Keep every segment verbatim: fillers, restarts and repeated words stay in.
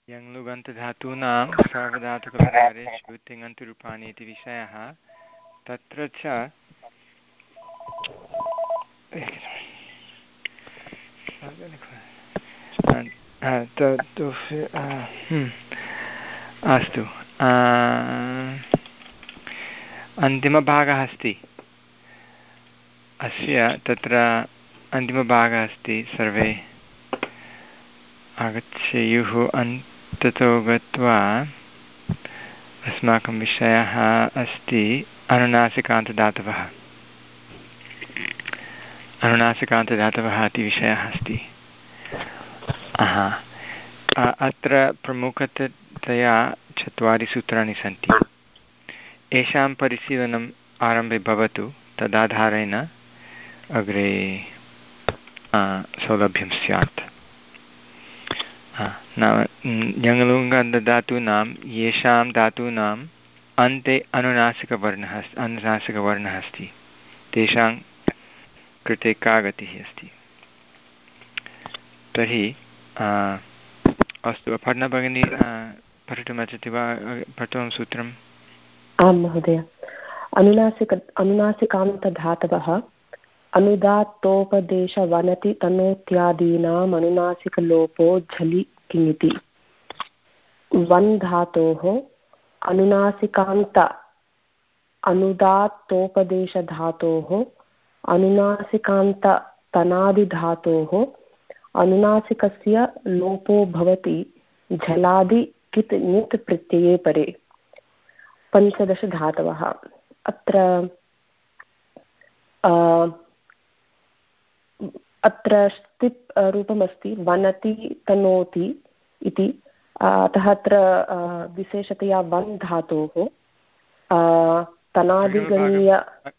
यङ्लुगन्तधातूनां सार्वधातुकप्रकारेषु तिङन्तरूपाणि इति विषयः। तत्र च अस्तु, अन्तिमभागः अस्ति अस्य। तत्र अन्तिमभागः अस्ति, सर्वे आगच्छेयुः। अन्ततो गत्वा अस्माकं विषयः अस्ति अनुनासिकान्तदातवः। अनुनासिकान्तदातवः इति विषयः अस्ति। अत्र प्रमुखतया चत्वारि सूत्राणि सन्ति। येषां परिशीलनम् आरम्भे भवतु, तदाधारेण अग्रे सौलभ्यं स्यात्। नाम यङ्लुगन्तधातूनां येषां धातूनाम् अन्ते अनुनासिकवर्णः अनुनासिकवर्णः अस्ति, तेषां कृते का गतिः अस्ति। तर्हि अस्तु, अपर्णा भगिनी पठितुमिच्छति वा प्रथमं सूत्रम्? आं महोदय। अनुनासिक अनुनासिकान्तधातवः अनुदात्तोपदेशवनति तनोत्यादीनाम् अनुनासिकलोपो झलि किङिति। वन् धातोः अनुनासिकान्त अनुदात्तोपदेशधातोः अनुनासिकान्त तनादिधातोः अनुनासिकस्य लोपो भवति झलादि कित् नित् प्रत्यये परे। पञ्चदश धातवः। अत्र अत्र स्थिप् रूपमस्ति वनति तनोति इति। अतः अत्र विशेषतया वन् धातोः तनादिगणीय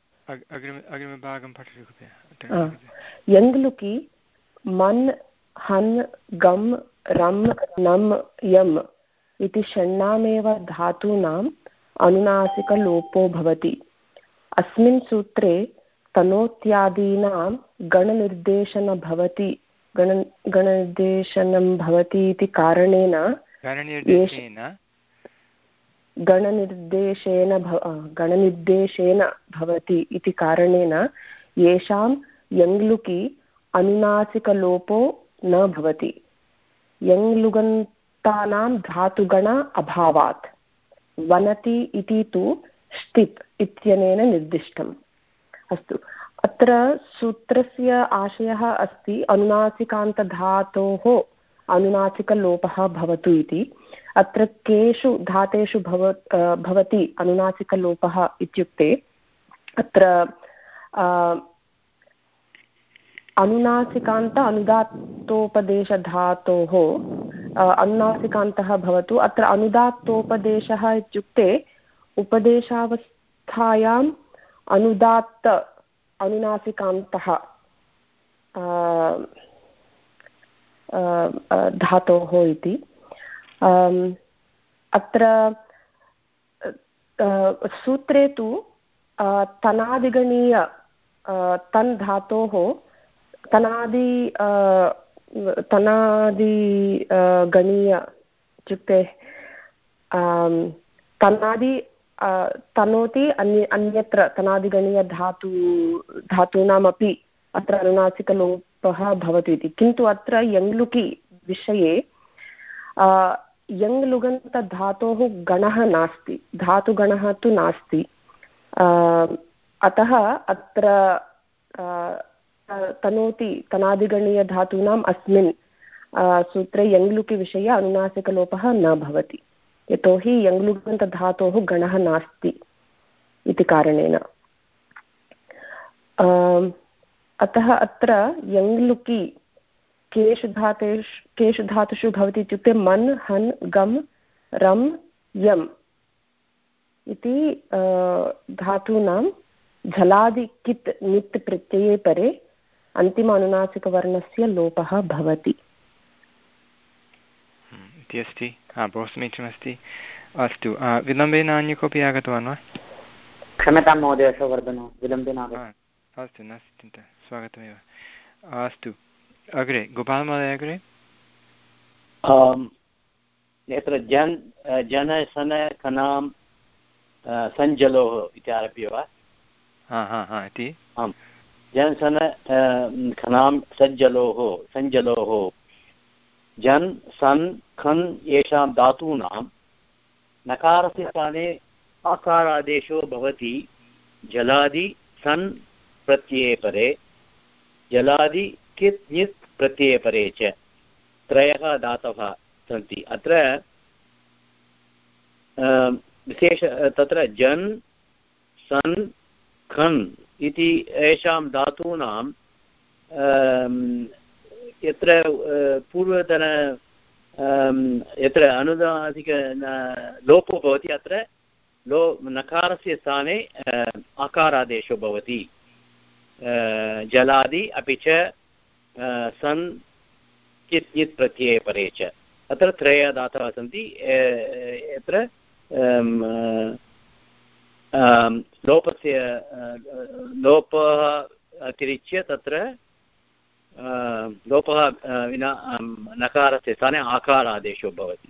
यङ्लुकि मन् हन् गम् रम् नम् यम् इति षण्णामेव धातूनाम् अनुनासिकलोपो भवति। अस्मिन् सूत्रे तनोत्यादीनां गणनिर्देशन भवति गण गणनिर्देशनं भवति इति कारणेन गणनिर्देशेन गणनिर्देशेन भवति इति कारणेन येषां यङ्लुकि अनुनासिकलोपो न भवति। यङ्लुगन्तानां धातुगण अभावात्। वनति इति तु ष्टिप् इत्यनेन निर्दिष्टम्। अस्तु, अत्र सूत्रस्य आशयः अस्ति अनुनासिकान्तधातोः अनुनासिकलोपः भवतु इति। अत्र केषु धातेषु भव भवति अनुनासिकलोपः इत्युक्ते अत्र अनुनासिकान्त अनुदात्तोपदेशधातोः अनुनासिकान्तः भवतु। अत्र अनुदात्तोपदेशः इत्युक्ते उपदेशावस्थायाम् अनुदात्त अनुनासिकान्तः धातोः इति। अत्र सूत्रे तु तनादिगणीय तन् धातोः तनादि तनादि गणीय इत्युक्ते तनादि तनोति अन्य अन्यत्र तनादिगणीयधातु धातूनामपि अत्र अनुनासिकलोपः भवति इति। किन्तु अत्र यङ्लुकि विषये यङ्लुगन्तधातोः गणः नास्ति, धातुगणः तु नास्ति। अतः अत्र तनोति तनादिगणीयधातूनाम् अस्मिन् सूत्रे यङ्लुकि विषये अनुनासिकलोपः न भवति, यतोहि यङ्लुगन्तधातोः गणः नास्ति इति कारणेन। अतः अत्र यङ्लुकि केषु धातेषु केषु धातुषु भवति इत्युक्ते मन् हन् गम् रम् यम् इति धातूनां झलादि कित् नित् प्रत्यये परे अन्तिम अनुनासिकवर्णस्य लोपः भवति इति अस्ति। बहु समीचीनमस्ति। अस्तु, विलम्बेन अन्य कोऽपि आगतवान् वा? क्षम्यतां महोदय, सौवर्धनो विलम्बेन आगतवान्। अस्तु, नास्ति चिन्ता, स्वागतमेव। अस्तु, अग्रे गोपालमहोदय। अग्रे यत्र जन् जन सन खनां सञ्जलोः इति आरभ्य वा इति आम् जन् सन खनां सज्जलोः सञ्जलोः जन् सन् खन् येषां धातूनां नकारस्य स्थाने आकारादेशो भवति जलादि सन् प्रत्यये परे जलादि कित् ञित् प्रत्यये परे च त्रयः धातवः सन्ति। अत्र विशेष तत्र जन् सन् खन् इति येषां धातूनां यत्र पूर्वतन यत्र अनुदानिक लोपो भवति अत्र लो नकारस्य स्थाने आकारादेशो भवति जलादि अपि च सन् कित् ञित् प्रत्यये परे च अत्र त्रयः धातवः सन्ति। यत्र लोपस्य लोपः अतिरिच्य तत्र लोपः विना नकारस्य स्थाने आकारादेशो भवति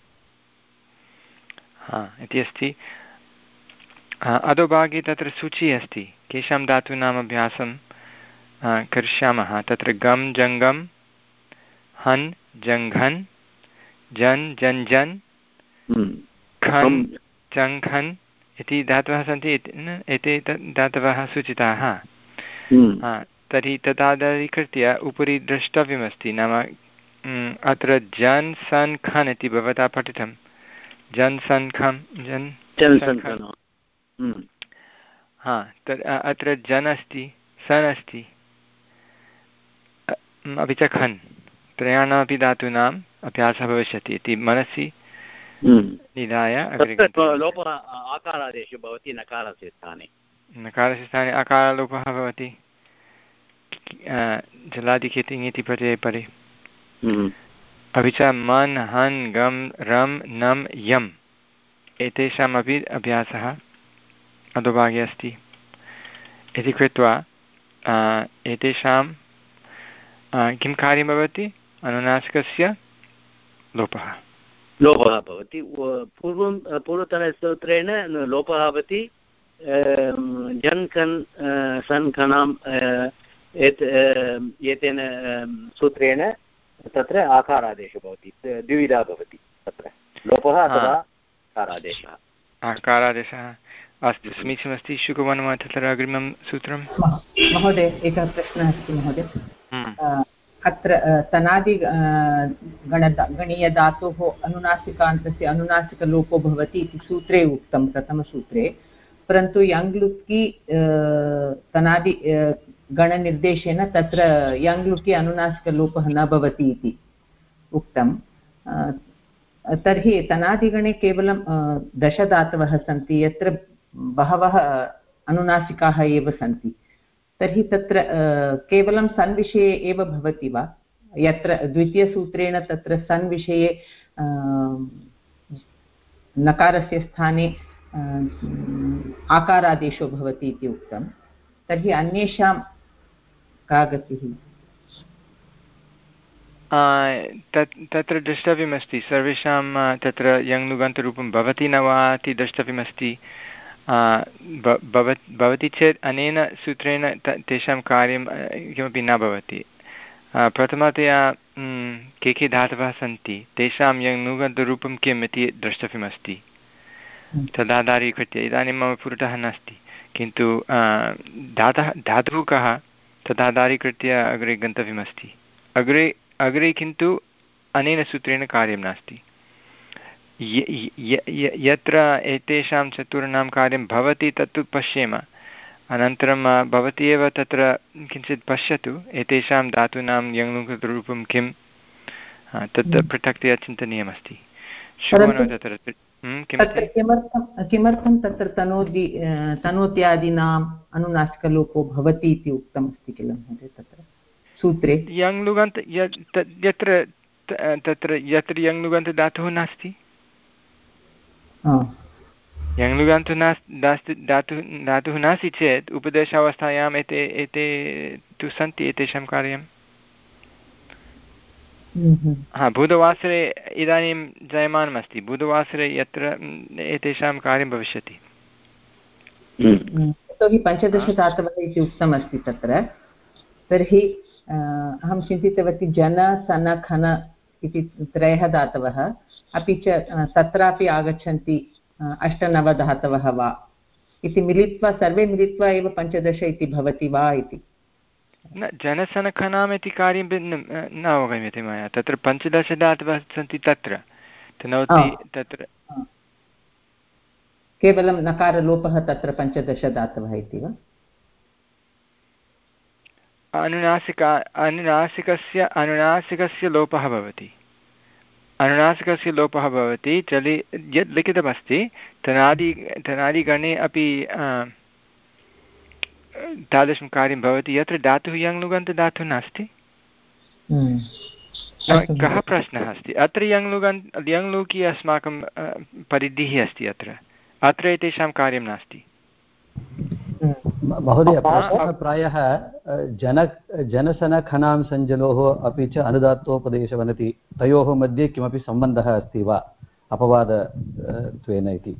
इति अस्ति। अधोभागे तत्र सूची अस्ति केषां धातूनाम् अभ्यासं करिष्यामः। तत्र गम् जङ्गम् हन् जङ्घन् जन् जन् जन् खन् चङ्खन् इति धातवः सन्ति। एते धातवः सूचिताः। तर्हि तदाधारीकृत्य उपरि द्रष्टव्यमस्ति नाम अत्र जन् सन् खन् इति भवता पठितं जन् सन् खन् जन् हा तद् अत्र जन् अस्ति सन् अस्ति अपि च खन् त्रयाणामपि धातूनाम् अभ्यासः भविष्यति इति मनसि निधाय लोपः आकारादेशो भवति नकारस्य स्थाने नकारस्य स्थाने अकारलोपः भवति जलादिकित् ङिति प्रत्यये परे अपि च मन् हन् गम् रम् नम् यम् एतेषामपि अभ्यासः अधोभागे अस्ति इति कृत्वा एतेषां किं कार्यं भवति अनुनासिकस्य लोपः लोपः भवति। पूर्वं पूर्वतनसूत्रेण लोपः भवति जन् खन् सन् खनाम् एतेन सूत्रेण तत्र आकारादेशो भवति द्विविधा भवति तत्र लोपः अथवा आकारादेशः आकारादेशः अस्तु समीचीनमस्ति। शुकवन् तत्र अग्रिमं सूत्रं महोदय एकः प्रश्नः अस्ति महोदय। अत्र तनादि गण गणीयधातोः अनुनासिकान्तस्य अनुनासिकलोपो भवति इति सूत्रे उक्तं प्रथमसूत्रे परन्तु यङ्लुकि तनादि गणनिर्देशेन तत्र यङ्लुकि अनुनासिकलोपः न भवति इति उक्तं। तर्हि तनादिगणे केवलं दशधातवः सन्ति यत्र बहवः अनुनासिकाः एव सन्ति तर्हि तत्र केवलं सन् विषये एव भवति वा यत्र द्वितीयसूत्रेण तत्र सन् विषये नकारस्य स्थाने आकारादेशो भवति इति उक्तं तर्हि अन्येषां का गतिः तत्र द्रष्टव्यमस्ति सर्वेषां तत्र यङ्लुगन्तरूपं भवति न वा इति द्रष्टव्यमस्ति। भवति चेत् अनेन सूत्रेण तेषां कार्यं किमपि न भवति। प्रथमतया के के धातवः सन्ति तेषां यङ्लुगन्तरूपं किम् इति द्रष्टव्यमस्ति तदाधारीकृत्य। इदानीं मम पुरतः नास्ति किन्तु धातः धातुः कः तदाधारीकृत्य अग्रे गन्तव्यमस्ति। अग्रे अग्रे किन्तु अनेन सूत्रेण कार्यं नास्ति। यत्र एतेषां चतुर्णां कार्यं भवति तत्तु पश्येम अनन्तरं भवती एव तत्र किञ्चित् पश्यतु एतेषां धातूनां यङ्लुगरूपं किं तत् पृथक्तया चिन्तनीयमस्ति। तत्र किमर्थं किमर्थं तत्र तनोदि तनोत्यादीनाम् अनुनासिकलोपो भवति इति उक्तमस्ति किल महोदय तत्र सूत्रे यङ्लुगन्त यत्र तत्र यत्र यङ्लुगन्तधातुः नास्ति यङ्लुगन्तु नास्ति धातुः धातुः नास्ति चेत् उपदेशावस्थायाम् एते एते तु सन्ति एतेषां कार्यं हा बुधवासरे इदानीं जायमानमस्ति, बुधवासरे यत्र एतेषां कार्यं भविष्यति। यतोहि पञ्चदशधातवः इति उक्तमस्ति तत्र, तर्हि अहं चिन्तितवती जन सन खन इति त्रयः धातवः, अपि च तत्रापि आगच्छन्ति अष्टनवधातवः वा इति मिलित्वा सर्वे मिलित्वा एव पञ्चदश इति भवति वा इति। न जनसनखनाम् इति कार्यं न अवगम्यते मया। तत्र पञ्चदशधातवः सन्ति, तत्र तनोति तत्र केवलं नकारलोपः तत्र पञ्चदशधातवः इति वा? अनुनासिका अनुनासिकस्य अनुनासिकस्य लोपः भवति, अनुनासिकस्य लोपः भवति चलि यद् लिखितमस्ति तनादि तनादिगणे अपि तादृशं कार्यं भवति यत्र धातुः यङ्लुगन्तधातुः नास्ति। कः प्रश्नः अस्ति अत्र? यङ्लुगन् यङ्लुकि अस्माकं परिधिः अस्ति, अत्र अत्र एतेषां कार्यं नास्ति। महोदय प्रायः जन जनसनखनां सञ्जलोः अपि च अनुदात्तोपदेशवनति तयोः मध्ये किमपि सम्बन्धः अस्ति वा अपवादत्वेन इति?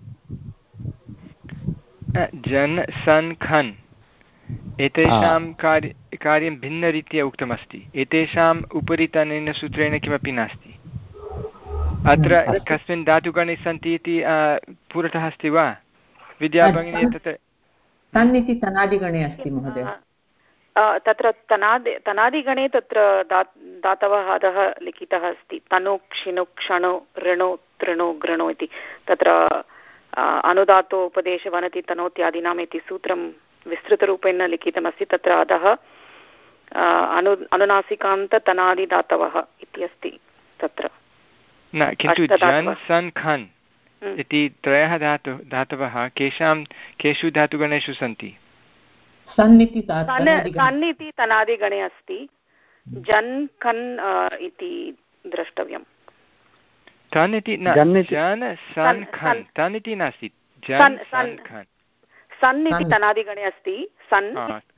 जन सन् खन् एतेषां कार्य कार्यं भिन्नरीत्या उक्तमस्ति। एतेषाम् उपरि तनेन सूत्रेण किमपि नास्ति। अत्र कस्मिन् धातुगणे सन्ति इति पुरतः अस्ति वा विद्याभगिनी? तत्र तन् इति तनादिगणे अस्ति महोदय। तत्र तनादि तनादिगणे तत्र धातवः अधः लिखितः अस्ति, तनु क्षिणु क्षणु ऋणु तृणु घृणु इति। तत्र अनुदातो उपदेशवनति तनोत्यादीनाम् इति सूत्रं विस्तृतरूपेण लिखितमस्ति। तत्र अधः अनु अनुनासिकान्ततनादिधातवः इति अस्ति तत्र न, किन्तु जन् सन् खन् इति त्रयः धातु धातवः केषां केषु धातुगणेषु सन्ति? सन् इति तनादिगणे अस्ति, जन् खन् इति द्रष्टव्यं। तन् इति न, जन् सन् खन्, तन् इति नास्ति, जन् सन् खन्। सन् इति तनादिगणे अस्ति, सन्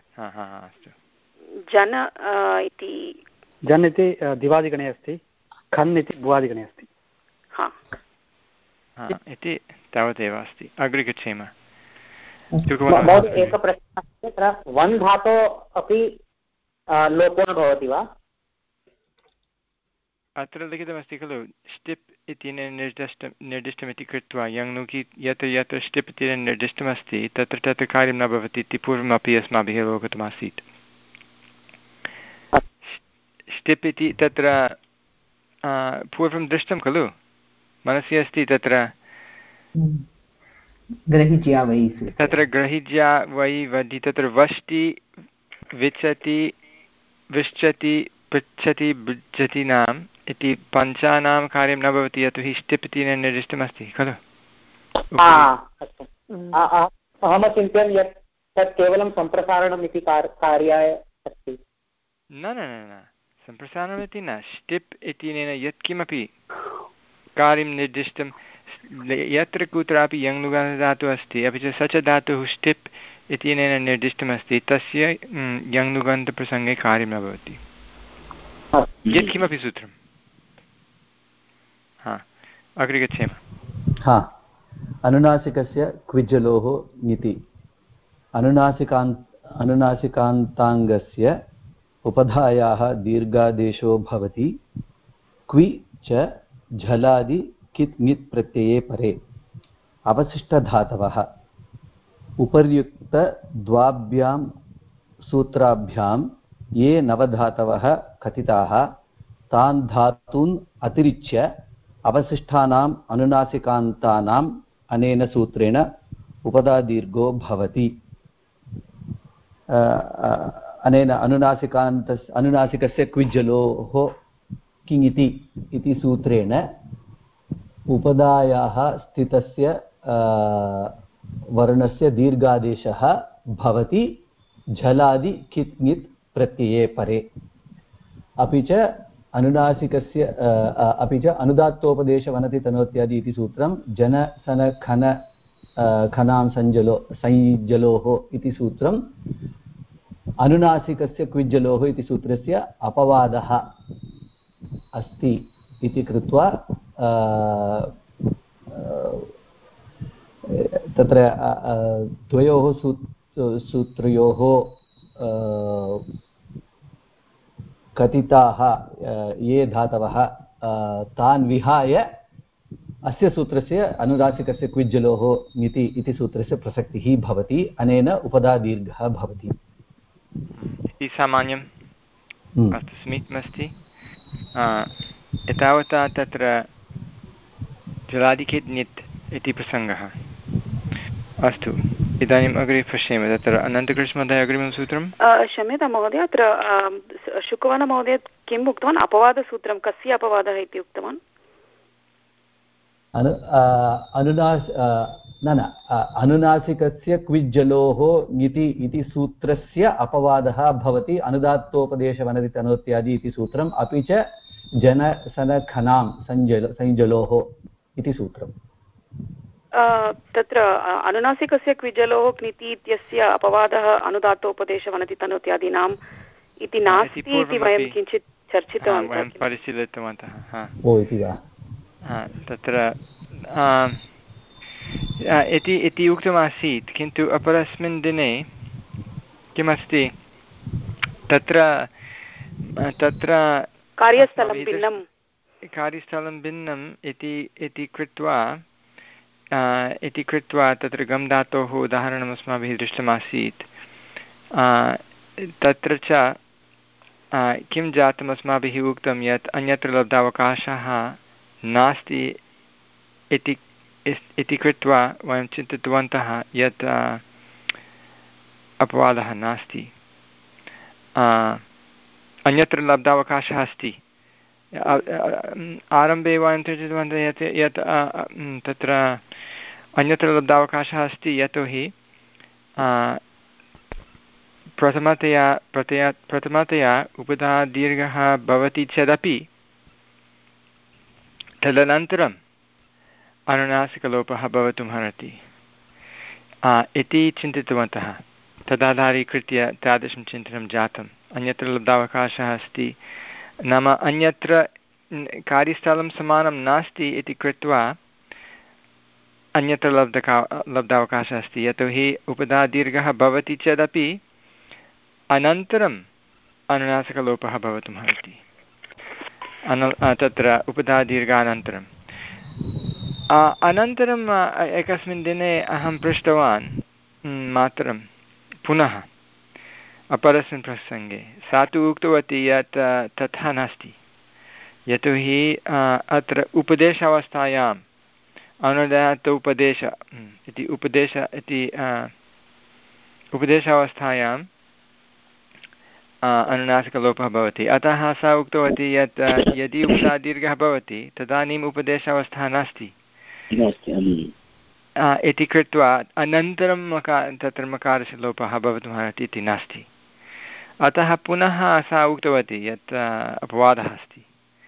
जन इति जन् इति दिवादिगणे अस्ति, खन् इति भुवादिगणे अस्ति इति तावदेव अस्ति। अग्रे गच्छेम। एकः प्रश्नः अस्ति, तत्र वन् धातो अपि लोपो न भवति वा? अत्र लिखितमस्ति खलु स्टिप् इत्यनेन निर्दिष्टं निर्दिष्टमिति कृत्वा यङ्नुकि यत्र यत्र स्टिप् इत्यनेन निर्दिष्टमस्ति तत्र तत्र कार्यं न भवति इति पूर्वमपि अस्माभिः अवगतमासीत्। स्टिप् इति तत्र पूर्वं दृष्टं खलु, मनसि अस्ति तत्र ग्रहिज्या वै तत्र ग्रहिज्या वै वदि तत्र वष्टि विच्छति विश्चति पृच्छति भुज्यति नाम इति पञ्चानां कार्यं न भवति, यतोहि स्टिप् इति निर्दिष्टमस्ति खलु। अहम् चिन्तयन् यत् तत् केवलं सम्प्रसारणम् इति कार्याय अस्ति। न न न सम्प्रसारणमिति न, स्टिप् इत्यनेन यत्किमपि कार्यं निर्दिष्टं यत्र कुत्रापि यङ्लुगन्तधातुः अस्ति अपि च स च धातुः स्टिप् इत्यनेन निर्दिष्टमस्ति तस्य यङ्लुगन्तप्रसङ्गे कार्यं न भवति यत्किमपि सूत्रं। हा, अग्रे गच्छेम। हा, अनुनासिकस्य क्विज्जलोः ङिति अनुनासिकान् अनुनासिकान्ताङ्गस्य उपधायाः दीर्घादेशो भवति क्वि च झलादि कित् ङित् प्रत्यये परे। अवशिष्टधातवः उपर्युक्तद्वाभ्यां सूत्राभ्यां ये नवधातवः कथिताः तान् धातून् अतिरिच्य अवशिष्टानाम् अनुनासिकान्तानाम् अनेन सूत्रेण उपधादीर्घो भवति। अनेन अनुनासिकान्तस्य अनुनासिकस्य क्विज्जलोः किङिति इति सूत्रेण उपधायाः स्थितस्य वर्णस्य दीर्घादेशः भवति झलादि कित् ङित् प्रत्यये परे। अपि च अनुनासिकस्य अपि च अनुदात्तोपदेशवनति तनोत्यादि इति सूत्रं जन सन खन खनां संजलो संजलोः इति सूत्रं अनुनासिकस्य क्विज्जलोः इति सूत्रस्य अपवादः अस्ति इति कृत्वा तत्र द्वयोः सूत्रयोः कथिताः ये धातवः तान् विहाय अस्य सूत्रस्य अनुनासिकस्य क्विज्जलोः नीति इति सूत्रस्य प्रसक्तिः भवति। अनेन उपधादीर्घः भवति इति सामान्यम् अस्तु समीचीनमस्ति। एतावता तत्र जलादिखेत् ञित् इति प्रसङ्गः। अस्तु इदानीम् अग्रे पश्येम तत्र अनन्तकृष्णमहोदय अग्रिमं सूत्रं। क्षम्यतां महोदय, अत्र शुकवनमहोदय किम् उक्तवान्? अपवादसूत्रं कस्य अपवादः इति उक्तवान्? अनु अनुनास न न अनुनासिकस्य क्विज्जलोः ङिति इति सूत्रस्य अपवादः भवति अनुदात्तोपदेशवनदितनोत्यादि इति सूत्रम्, अपि च जनसनखनां संजल संजलोः इति सूत्रम्। तत्र अनुनासिकस्य क्विजलोः क्निति इत्यस्य अपवादः अनुदात्तोपदेशवनदितनोत्यादीनाम् इति नास्ति इति वयं किञ्चित् चर्चितवन्तः, परिशीलितवन्तः। ओ इति वा? तत्र इति इति उक्तमासीत्, किन्तु अपरस्मिन् दिने किमस्ति तत्र तत्र कार्यस्थलं भिन्नं कार्यस्थलं भिन्नम् इति इति कृत्वा इति कृत्वा तत्र गम् धातोः उदाहरणम् अस्माभिः दृष्टमासीत्। तत्र च किं जातम्, अस्माभिः उक्तं यत् अन्यत्र लब्धावकाशः नास्ति इति इति कृत्वा वयं चिन्तितवन्तः यत् अपवादः नास्ति, अन्यत्र लब्धावकाशः अस्ति। आरम्भे वयं चिन्तितवन्तः यत् यत् तत्र अन्यत्र लब्धावकाशः अस्ति, यतोहि प्रथमतया प्रतया प्रथमतया उपधादीर्घः भवति चेदपि तदनन्तरम् अनुनासिकलोपः भवितुमर्हति इति चिन्तितवन्तः। तदाधारीकृत्य तादृशं चिन्तनं जातम्। अन्यत्र लब्धावकाशः अस्ति नाम अन्यत्र कार्यस्थलं समानं नास्ति इति कृत्वा अन्यत्र लब्धका लब्धावकाशः अस्ति, यतोहि उपधादीर्घः भवति चेदपि अनन्तरम् अनुनासिकलोपः भवितुमर्हति। अनु तत्र उपधादीर्घानन्तरम् अनन्तरम् एकस्मिन् दिने अहं पृष्टवान् मातरं पुनः अपरस्मिन् प्रसङ्गे। सा तु उक्तवती यत् तथा नास्ति, यतोहि अत्र उपदेशावस्थायाम् अनुदात्त उपदेश इति उपदेश इति उपदेशावस्थायाम् अनुनासिकलोपः भवति। अतः सा उक्तवती यत् यदि उपधादीर्घः भवति तदानीम् उपदेशावस्था नास्ति इति कृत्वा अनन्तरं मकार तत्र मकारस्य लोपः भवितुमर्हति इति नास्ति। अतः पुनः सा उक्तवती यत् अपवादः अस्ति।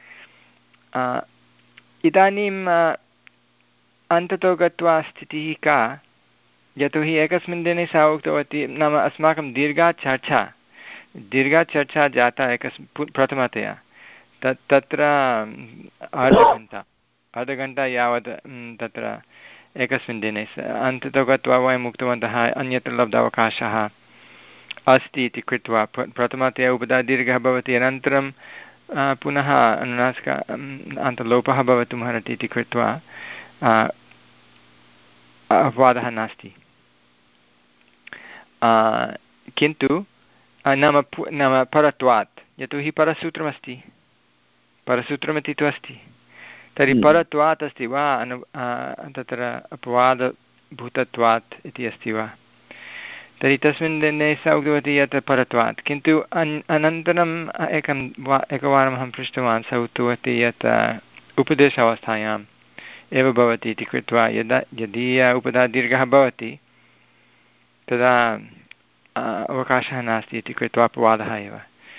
इदानीम् अन्ततो गत्वा स्थितिः का, यतोहि एकस्मिन् दिने सा उक्तवती, नाम अस्माकं दीर्घा चर्चा दीर्घा चर्चा जाता एकस्मिन् प्रथमतया तत् तत्र अर्धघण्टा अर्धघण्टा यावत् तत्र एकस्मिन् दिने अन्ततो गत्वा वयम् उक्तवन्तः अन्यत्र लब्धावकाशः अस्ति इति कृत्वा प्रथमतया उपधादीर्घः भवति, अनन्तरं पुनः अनुनासिक अन्तलोपः भवितुमर्हति इति कृत्वा अपवादः नास्ति। किन्तु नाम नाम परत्वात्, यतोहि परसूत्रमस्ति, परसूत्रमिति तु अस्ति, तर्हि परत्वात् अस्ति वा अनु तत्र अपवादभूतत्वात् इति अस्ति वा? तर्हि तस्मिन् दिने सा उक्तवती यत् परत्वात्, किन्तु अन् अनन्तरम् एकं वा एकवारम् अहं पृष्टवान्, सा उक्तवती यत् उपदेशावस्थायाम् एव भवति इति कृत्वा यदा यदि उपधादीर्घः भवति तदा अवकाशः नास्ति इति कृत्वा अपवादः एव।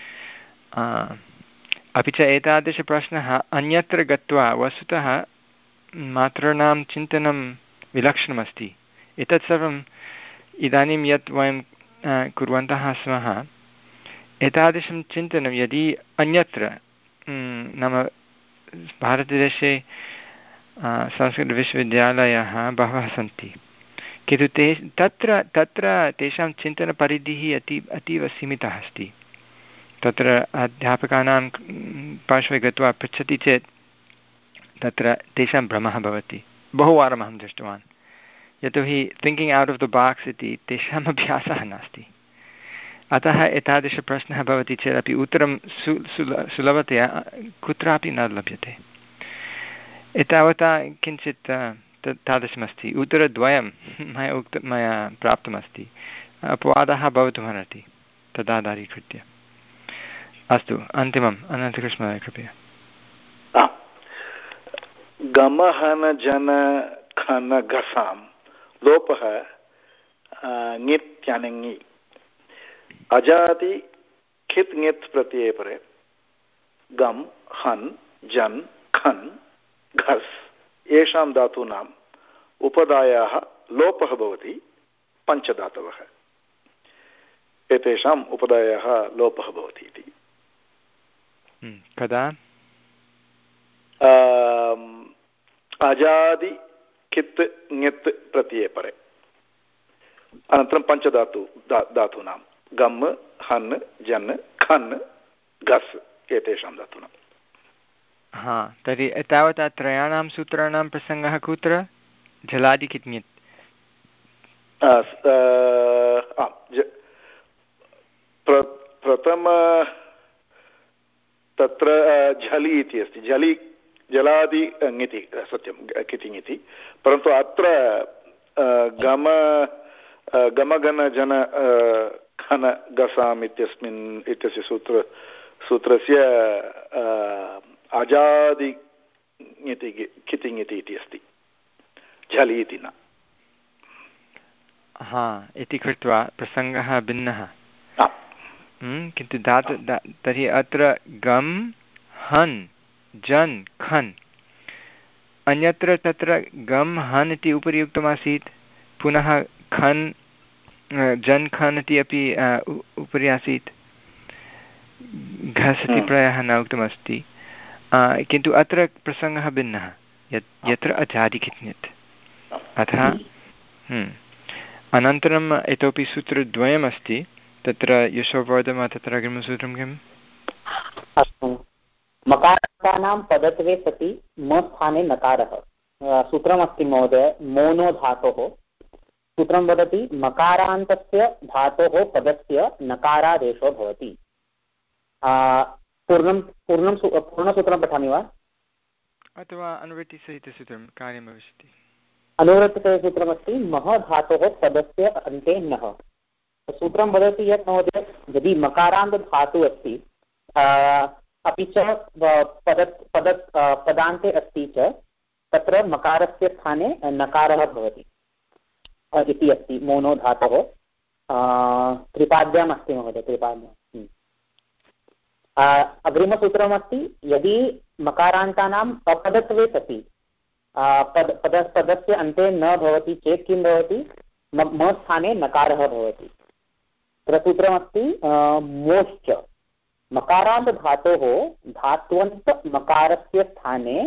अपि च एतादृशप्रश्नः अन्यत्र गत्वा वस्तुतः मातॄणां चिन्तनं विलक्षणमस्ति। एतत् सर्वम् इदानीं यत् वयं कुर्वन्तः स्मः, एतादृशं चिन्तनं यदि अन्यत्र नाम भारतदेशे संस्कृतविश्वविद्यालयाः बहवः सन्ति, किन्तु ते तत्र तत्र तेषां चिन्तनपरिधिः अति अतीव सीमितः अस्ति। तत्र अध्यापकानां पार्श्वे गत्वा पृच्छति चेत् तत्र तेषां भ्रमः भवति। बहुवारम् अहं दृष्टवान्, यतोहि thinking out of the box इति तेषाम् अभ्यासः नास्ति। अतः एतादृशप्रश्नः भवति चेदपि उत्तरं सु सुलभतया कुत्रापि न लभ्यते। एतावता किञ्चित् तादृशमस्ति। उत्तरद्वयं मया उक्त मया प्राप्तमस्ति, अपवादः भवितुमर्हति तदाधारीकृत्य। अस्तु, अन्तिमम् अनन्तकृष्णमहोदय कृपया। गमहनजनखनघसां लोपः ङित्यानङि अजादि खित् ङित् प्रत्यये परे गम हन् जन् खन् घस् येषां धातूनाम् उपधायाः लोपः भवति पञ्चधातवः। एतेषाम् उपधायाः लोपः भवति इति। कदा? अजादि खित् ङित् प्रत्यये परे, अनन्तरं पञ्चधातु धातूनां गम् हन् जन् खन् घस् एतेषां धातूनां। हा, तर्हि एतावता त्रयाणां सूत्राणां प्रसङ्गः कुत्र? झलादि खित् ङित्। प्रथम तत्र झलि इति अस्ति, झलि जलादि ङिति, सत्यं किति ङिति, परन्तु अत्र गम गमगनजन खन गसाम् इत्यस्मिन् इत्यस्य सूत्र सूत्रस्य अजादि ङिति किति ङिति इति अस्ति, झलि इति न। हा, इति कृत्वा प्रसङ्गः भिन्नः। किन्तु धातु तर्हि अत्र गम् हन् जन् खन्, अन्यत्र तत्र गम् हन् इति उपरि उक्तमासीत्, पुनः खन् जन् खन् इति अपि उपरि आसीत्, घस् इति प्रायः न उक्तमस्ति। किन्तु अत्र प्रसङ्गः भिन्नः, यत् यत्र अजादि खित् ङित्। अतः अनन्तरम् इतोपि सूत्रद्वयमस्ति, तत्र यशोवर्धमा तत्र अग्रिमसूत्रं किम्? अस्तु, मकारान्तानां पदत्वे सति म स्थाने नकारः। सूत्रमस्ति महोदय, मोनो धातोः। सूत्रं वदति मकारान्तस्य धातोः पदस्य नकारादेशो भवति। पूर्णं पूर्णं पूर्णसूत्रं पठामि वा अथवा अनुवृत्तिसहितसूत्रं कार्यं भविष्यति? अनुवृत्तिसहितसूत्रमस्ति मह धातोः पदस्य अन्ते नः। सूत्रं वदति यत् महोदय, यदि मकारान्त धातु अस्ति अपि च पद पद पदान्ते अस्ति च, तत्र मकारस्य स्थाने नकारः भवति इति अस्ति मोनो धातोः। त्रिपाद्याम् अस्ति महोदय, त्रिपाद्याम्। अग्रिमसूत्रमस्ति यदि मकारान्तानाम् अपदत्वे सति पद पद पदस्य अन्ते न भवति चेत् किं भवति? म स्थाने नकारः भवति। सूत्रमस्ति मोश्च, मकारान्त धातोः धात्वन्त मकारस्य स्थाने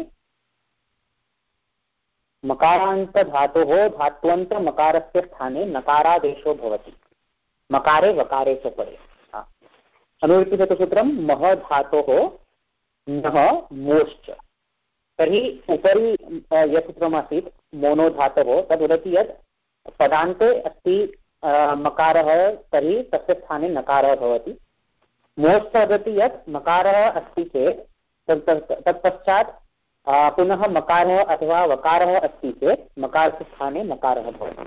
मकारान्त धातोः धात्वन्त मकारस्य स्थाने नकारादेशो भवति, मकारे वकारे च परे। अनुवृत्तिसूत्रं मह धातोः नः मोश्च। तर्हि उपरि यत् सूत्रमासीत् मोनो धातोः, तद् वदति यत् पदान्ते अस्ति मकारः, तर्हि तस्य स्थाने नकारः भवति। मोश्च वदति यत् मकारः अस्ति चेत् तत्पश्चात् पुनः मकारः अथवा वकारः अस्ति चेत् मकारस्य स्थाने नकारः भवति।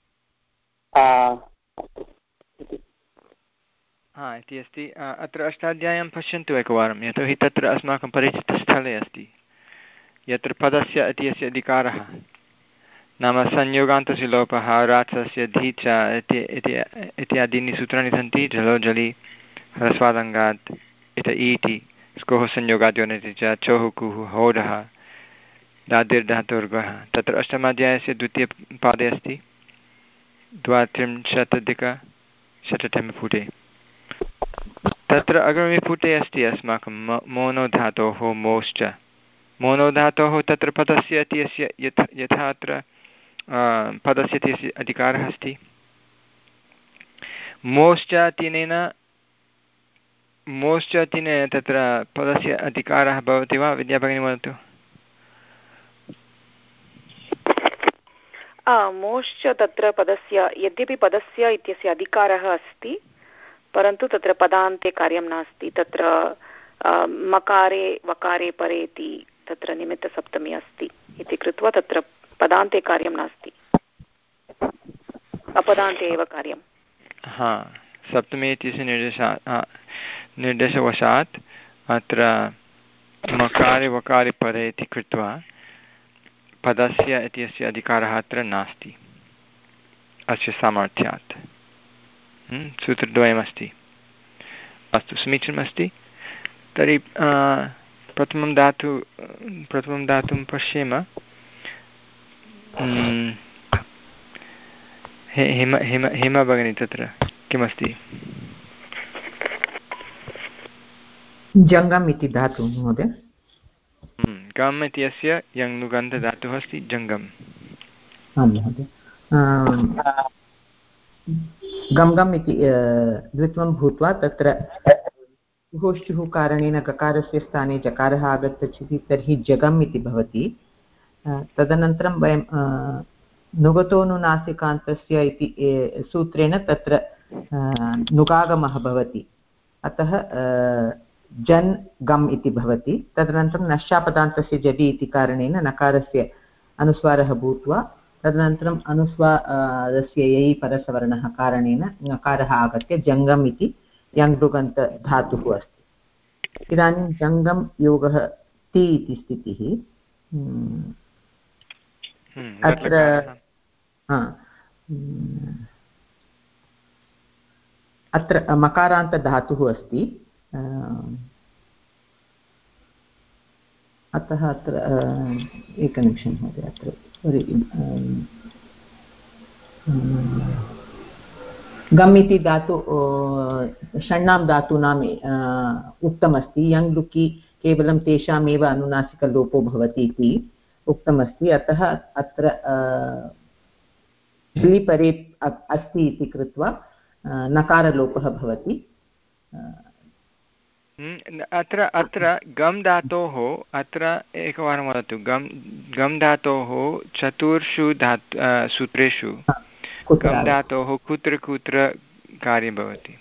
हा, इति अस्ति। अत्र अष्टाध्याय्यां पश्यन्तु एकवारं, यतोहि तत्र अस्माकं परिचितस्थले अस्ति, यत्र पदस्य इत्यस्य अधिकारः नाम संयोगान्तस्य लोपः, रात्सस्य धी च इत्यादीनि सूत्राणि सन्ति। झलो झलि ह्रस्वादङ्गात् इत ईति स्कोः संयोगाद्योनिति च चोः कुः होडः दादिर्धातुर्गः। तत्र अष्टमाध्यायस्य द्वितीयपादे अस्ति, द्वात्रिंशदधिकशततमे पुटे। तत्र अग्रिमपुटे अस्ति अस्माकं मोनो धातोः मोश्च मोनो धातोः तत्र पदस्य इत्यस्य यथा यथा अत्र पदस्य इत्यस्य अधिकारः अस्ति मोश्च इत्यनेन मोश्च इत्यनेन तत्र पदस्य अधिकारः भवति वा विद्याभगिनी वदतु। मोश्च तत्र पदस्य यद्यपि पदस्य इत्यस्य अधिकारः अस्ति परन्तु तत्र पदान्ते कार्यं नास्ति। तत्र मकारे वकारे परे इति तत्र निमित्तसप्तमी अस्ति इति कृत्वा तत्र पदान्ते कार्यं नास्ति, अपदान्ते एव कार्यं। हा सप्तमी इत्यस्य निर्देशात् निर्देशवशात् अत्र मकारे वकारे परे इति कृत्वा पदस्य इत्यस्य अधिकारः अत्र नास्ति अस्य सामर्थ्यात्। सूत्रद्वयमस्ति। अस्तु समीचीनमस्ति। तर्हि प्रथमं धातु प्रथमं धातुं पश्येम। हेम हेम हेमा भगिनी तत्र किमस्ति? जङ्गम् इति धातुः महोदय। गम् इत्यस्य यङ्नुगन्धधातुः अस्ति जङ्गम्। आं महोदय। गम् गम् इति द्वित्वं भूत्वा तत्र घोष्ठुः कारणेन गकारस्य स्थाने जकारः आगच्छति तर्हि जगम् इति भवति। तदनन्तरं वयं नुगतोनुनासिकान्तस्य इति सूत्रेण तत्र नुगागमः भवति, अतः जन् गम् इति भवति। तदनन्तरं नश्चापदान्तस्य जडि इति कारणेन नकारस्य अनुस्वारः भूत्वा तदनन्तरम् अनुस्वारस्य यै परसवर्णः कारणेन नकारः आगत्य जङ्गम् इति यङ्लुगन्तधातुः अस्ति। इदानीं जङ्गम् योगः ति इति स्थितिः। अत्र अत्र मकारान्तधातुः अस्ति, अतः अत्र एकनिमिषं महोदय, अत्र गम् इति धातु षण्णां धातूनाम् उक्तमस्ति। यङ् लुकि केवलं तेषामेव अनुनासिकलोपो भवति इति उक्तमस्ति, अतः अत्र झलिपरे अस्ति इति कृत्वा नकारलोपः भवति। अत्र अत्र गम् धातोः अत्र एकवारं वदतु। गम् गम् धातोः चतुर्षु धातु सूत्रेषु गम् धातोः कुत्र कुत्र कार्यं भवति?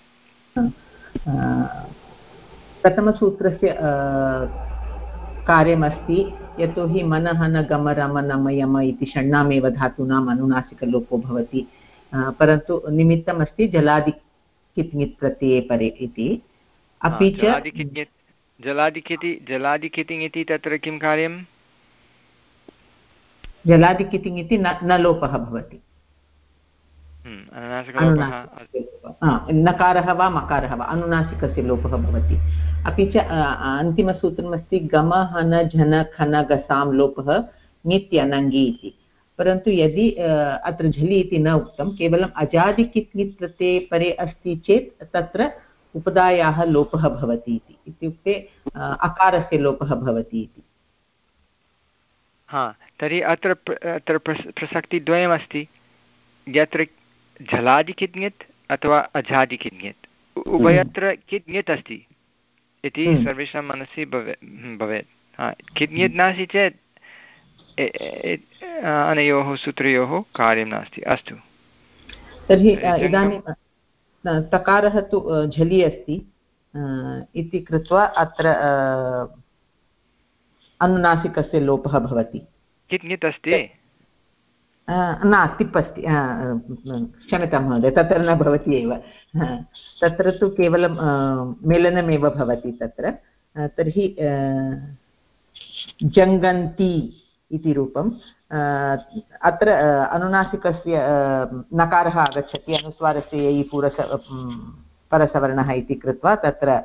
प्रथमसूत्रस्य कार्यमस्ति यतोहि मनः न गम रम नम यम इति षण्णामेव धातूनाम् अनुनासिकलोपो भवति, परन्तु निमित्तमस्ति जलादि कित् ङित् प्रत्यये परे इति। अपि च जलादिकिति जलादिकितिङ् इति तत्र किं कार्यं? जलादिकितिङ् इति न लोपः भवति, नकारः वा मकारः वा अनुनासिकस्य लोपः भवति। अपि च अन्तिमसूत्रमस्ति गम हन झन खन गसां लोपः ङित्यनङ्गि इति। परन्तु यदि अत्र झलि इति न उक्तं, केवलम् अजादिकित् ङित् प्रत्यये परे अस्ति चेत् तत्र उपधायाः लोपः भवति इति, इत्युक्ते अकारस्य लोपः भवति इति। हा तर्हि अत्र अत्र प्रसक्तिद्वयमस्ति, यत्र झलादिकित् ङित् अथवा अजादिकित् ङित् उभयत्र कित् ङित् अस्ति इति सर्वेषां मनसि भवे भवेत्। हा कित् ङित् नास्ति चेत् अनयोः सूत्रयोः कार्यं नास्ति। अस्तु, तर्हि इदानीं तकारः तु झलि अस्ति इति कृत्वा अत्र अनुनासिकस्य लोपः भवति। कित् ङित् अस्ति? न तिप् अस्ति, क्षम्यतां महोदय, तत्र न भवति एव, तत्र तु केवलं मेलनमेव भवति तत्र। तर्हि जङ्गन्ति इति रूपम्। अत्र अनुनासिकस्य नकारः आगच्छति, अनुस्वारस्य यै पूरस परसवर्णः इति कृत्वा तत्र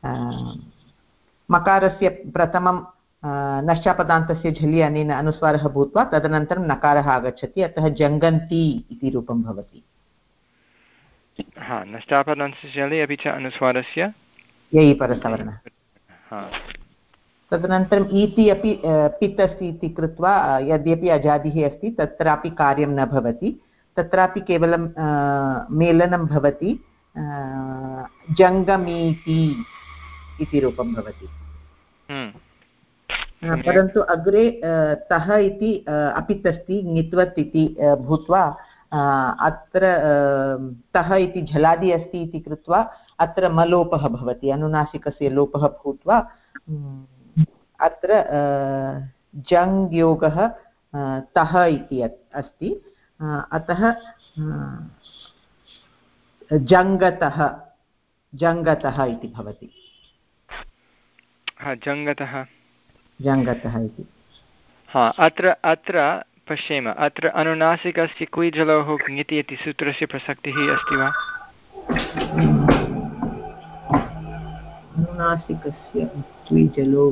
मकारस्य प्रथमं नश्चापदान्तस्य झलि अनेन अनुस्वारः भूत्वा तदनन्तरं नकारः आगच्छति, अतः जङ्गन्ति इति रूपं भवति। हा नश्चापदान्तस्य झलि अपि च अनुस्वारस्य ययि परसवर्णः। तदनन्तरम् इति अपि पित् अस्ति इति कृत्वा यद्यपि अजादिः अस्ति तत्रापि कार्यं न भवति, तत्रापि केवलं मेलनं भवति, जङ्गमीति इति रूपं भवति। परन्तु अग्रे तः इति अपित् अस्ति ङित्वत् इति भूत्वा अत्र तः इति झलादि अस्ति इति कृत्वा अत्र मलोपः भवति, अनुनासिकस्य लोपः भूत्वा अत्र जङ् योगः तः इति अस्ति, अतः जङ्गतः जङ्गतः इति भवति। जङ्गतः जङ्गतः इति। हा, अत्र अत्र पश्येम, अत्र अनुनासिकस्य क्विजलोः ङिति इति सूत्रस्य प्रसक्तिः अस्ति वा? अनुनासिकस्य क्विजलो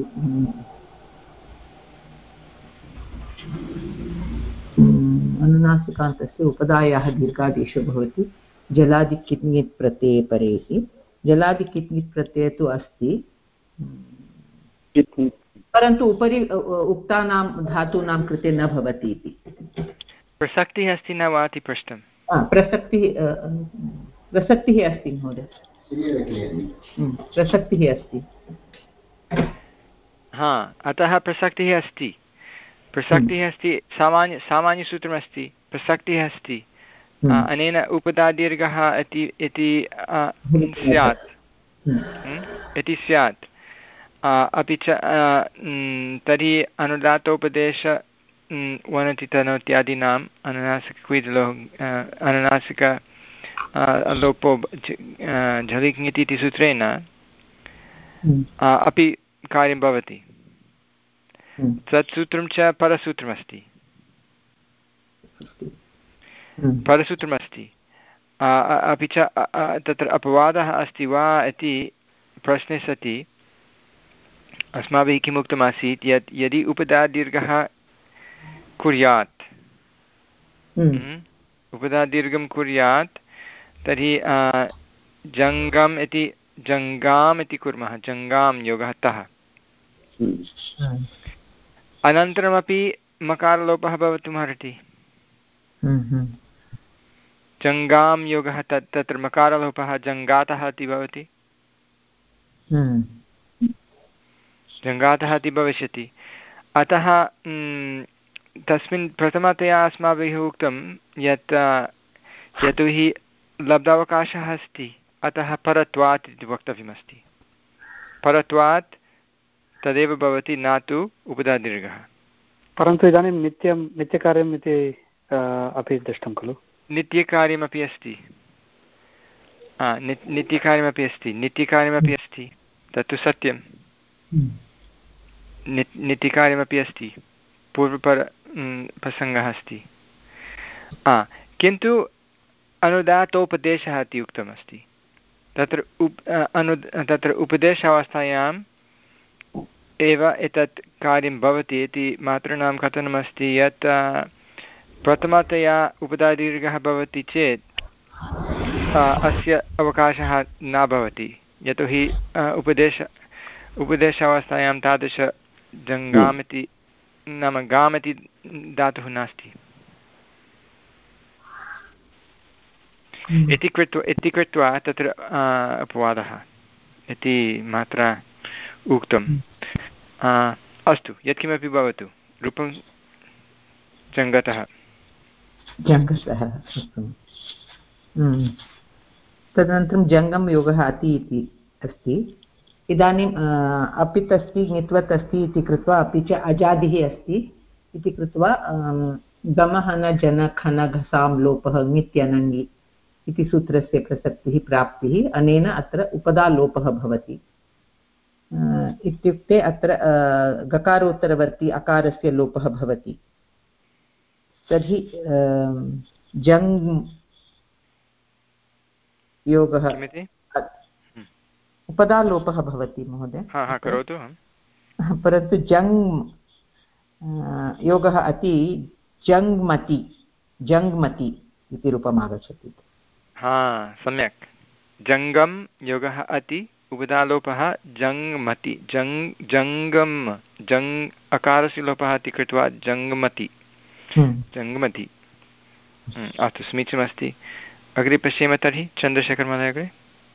अनुनासिकान्तस्य उपदायाः दीर्घादेशो भवति, जलादिकित्ङित् प्रत्यये परे इति। जलादिकित्ङित् प्रत्यये तु अस्ति, परन्तु उपरि उक्तानां धातूनां कृते न भवति इति। प्रसक्तिः अस्ति न वा इति पृष्टं? प्रसक्तिः प्रसक्तिः अस्ति महोदय, प्रसक्तिः अस्ति। हा, अतः प्रसक्तिः अस्ति, प्रसक्तिः अस्ति, सामान्य सामान्यसूत्रमस्ति, प्रसक्तिः अस्ति, अनेन उपदादीर्घः इति स्यात् इति स्यात्। अपि च तर्हि अनुदातोपदेश वनति तनोत्यादीनाम् अनुनासिकक्विजलोः अनुनासिक लोपो झलिक्ङिति इति सूत्रेण अपि कार्यं भवति। तत् सूत्रं च परसूत्रमस्ति, परसूत्रमस्ति। अपि च तत्र अपवादः अस्ति वा इति प्रश्ने सति अस्माभिः किम् उक्तमासीत्, यत् यदि उपदादीर्घः कुर्यात्, उपदादीर्घं कुर्यात् तर्हि जङ्गम् इति जङ्गाम् इति कुर्मः, जङ्गां योगः तः, अनन्तरमपि मकारलोपः भवितुमर्हति। जङ्गां योगः तत् तत्र मकारलोपः जङ्गातः इति भवति, जङ्गातः इति भविष्यति। अतः तस्मिन् प्रथमतया अस्माभिः उक्तं यत् यतोहि लब्धावकाशः अस्ति, अतः परत्वात् इति वक्तव्यमस्ति। परत्वात् तदेव भवति, न तु उपदादीर्घः। परन्तु इदानीं नित्यं नित्यकार्यम् इति अपि दृष्टं खलु? नित्यकार्यमपि अस्ति, नित्यकार्यमपि अस्ति नित्यकार्यमपि अस्ति तत्तु सत्यं। नित्यकार्यमपि अस्ति, पूर्वपर प्रसङ्गः अस्ति, किन्तु अनुदातोपदेशः इति उक्तमस्ति। तत्र उप अनु तत्र उपदेशावस्थायाम् एव एतत् कार्यं भवति इति मातॄणां कथनमस्ति, यत् प्रथमतया उपदादीर्घः भवति चेत् अस्य अवकाशः न भवति, यतोहि उपदेश उपदेशावस्थायां तादृश जङ्गामिति नाम गामिति धातुः नास्ति इति कृत्वा इति कृत्वा तत्र अपवादः इति मात्रा उक्तम्। अस्तु, यत्किमपि भवतु, रूपं जङ्गतः जङ्गतः। तदनन्तरं जङ्गं योगः अति इति अस्ति। इदानीम् अपित् अस्ति ङित्वत् अस्ति इति कृत्वा, अपि च अजादिः अस्ति इति कृत्वा गमः न जन खन घसां लोपः ङित्यनङि इति सूत्रस्य प्रसक्तिः प्राप्तिः, अनेन अत्र उपदालोपः भवति। इत्युक्ते अत्र गकारोत्तरवर्ती अकारस्य लोपः भवति। तर्हि जङ् योगः उपदालोपः भवति महोदय। करोतु। परन्तु जङ् योगः अति जङ्मति जङ्मति इति रूपम् आगच्छति। हा, सम्यक्। जङ्गं योगः अति उपधालोपः जङ्मति जङ् जङ्गम जङ् अकारस्य लोपः इति कृत्वा जङ्गमति जङ्गमति। अस्तु समीचीनमस्ति। अग्रे पश्येम तर्हि चन्द्रशेखरमहोदय अग्रे।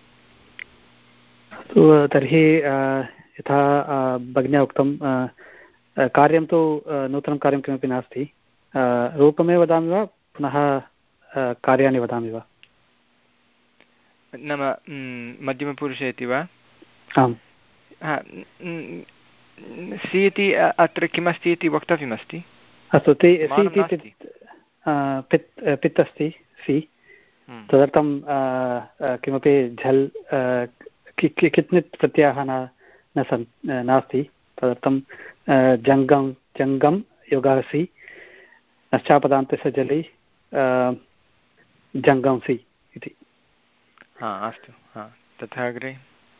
तर्हि यथा भगिन्या उक्तं कार्यं तु नूतनं कार्यं किमपि नास्ति, रूपमेव वदामि वा पुनः कार्याणि वदामि वा? नाम मध्यमपुरुषे इति वा? आम्। सि इति अत्र किमस्ति इति वक्तव्यमस्ति। अस्तु, सि इति पित् पित् अस्ति सि, तदर्थं किमपि झल् कित्नित् प्रत्ययः न न सन् नास्ति, तदर्थं जङ्गं जङ्गं योगः सि, नश्चापदान्तस्य जलि जङ्गंसि इति। हा अस्तु, हा तथा अग्रे।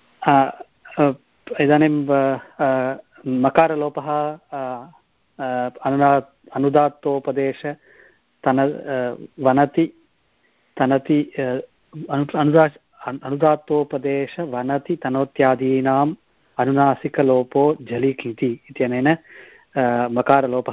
इदानीं मकारलोपः अनुदा अनुदात्तोपदेश तन वनति तनति अनुदा अनुदात्तोपदेश वनति तनोत्यादीनाम् अनुनासिकलोपो झलिकिति इत्यनेन मकारलोपः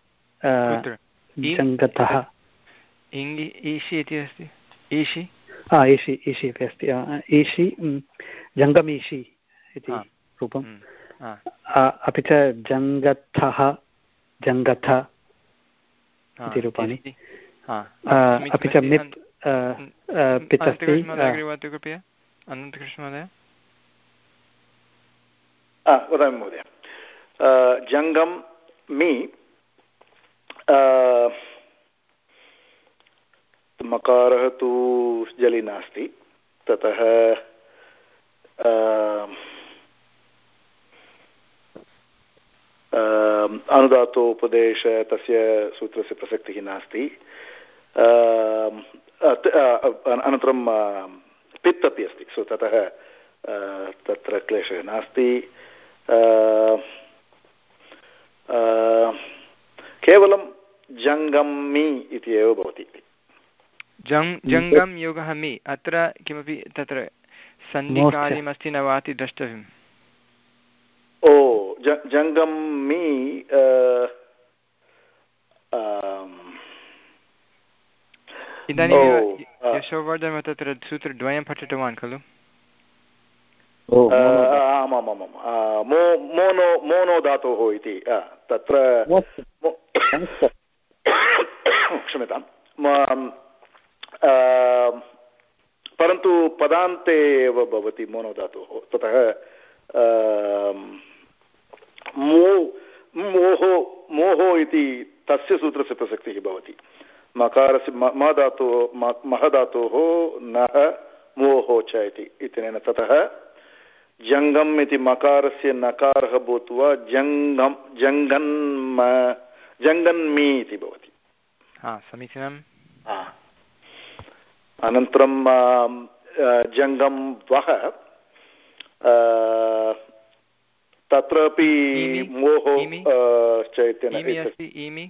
जङ्गतः। ईषि इति अस्ति, ईषि हा ईषि ईषि इति अस्ति, ईषि जङ्गमीषि इति रूपम्। अपि च जङ्गथः जङ्गथ इति रूपाणि। अपि च मित् पित् अस्ति। कृपया अनन्तकृष्णमहोदय वदामि महोदय। जङ्गं मि मकारः तु जलि नास्ति, ततः अनुदातोपदेश तस्य सूत्रस्य प्रसक्तिः नास्ति। अनन्तरं पित् अपि अस्ति, सो ततः तत्र क्लेशः नास्ति। केवलं जङ्गमी इति एव भवति। जङ् जङ्गं योगः मि, अत्र किमपि तत्र सन्धिकार्यमस्ति न वा इति द्रष्टव्यम्। ओ जङ्गमी इदानीं यशोवर्धन तत्र सूत्रद्वयं पठितवान् खलु? आमामामां मोनो मोनो धातोः इति तत्र क्षम्यतां, परन्तु पदान्ते एव भवति मोनो धातोः, ततः मो मोहो मोहो इति तस्य सूत्रस्य प्रसक्तिः भवति। मकारस्य म धातोः महधातोः नः मोहो च इति इत्यनेन ततः जङ्गम् इति मकारस्य नकारः भूत्वा जङ्गं जङ्गन्म जङ्गन्मि इति भवति। हा समीचीनम्। अनन्तरं जङ्गं वः, तत्रापि मोहो चैत्येन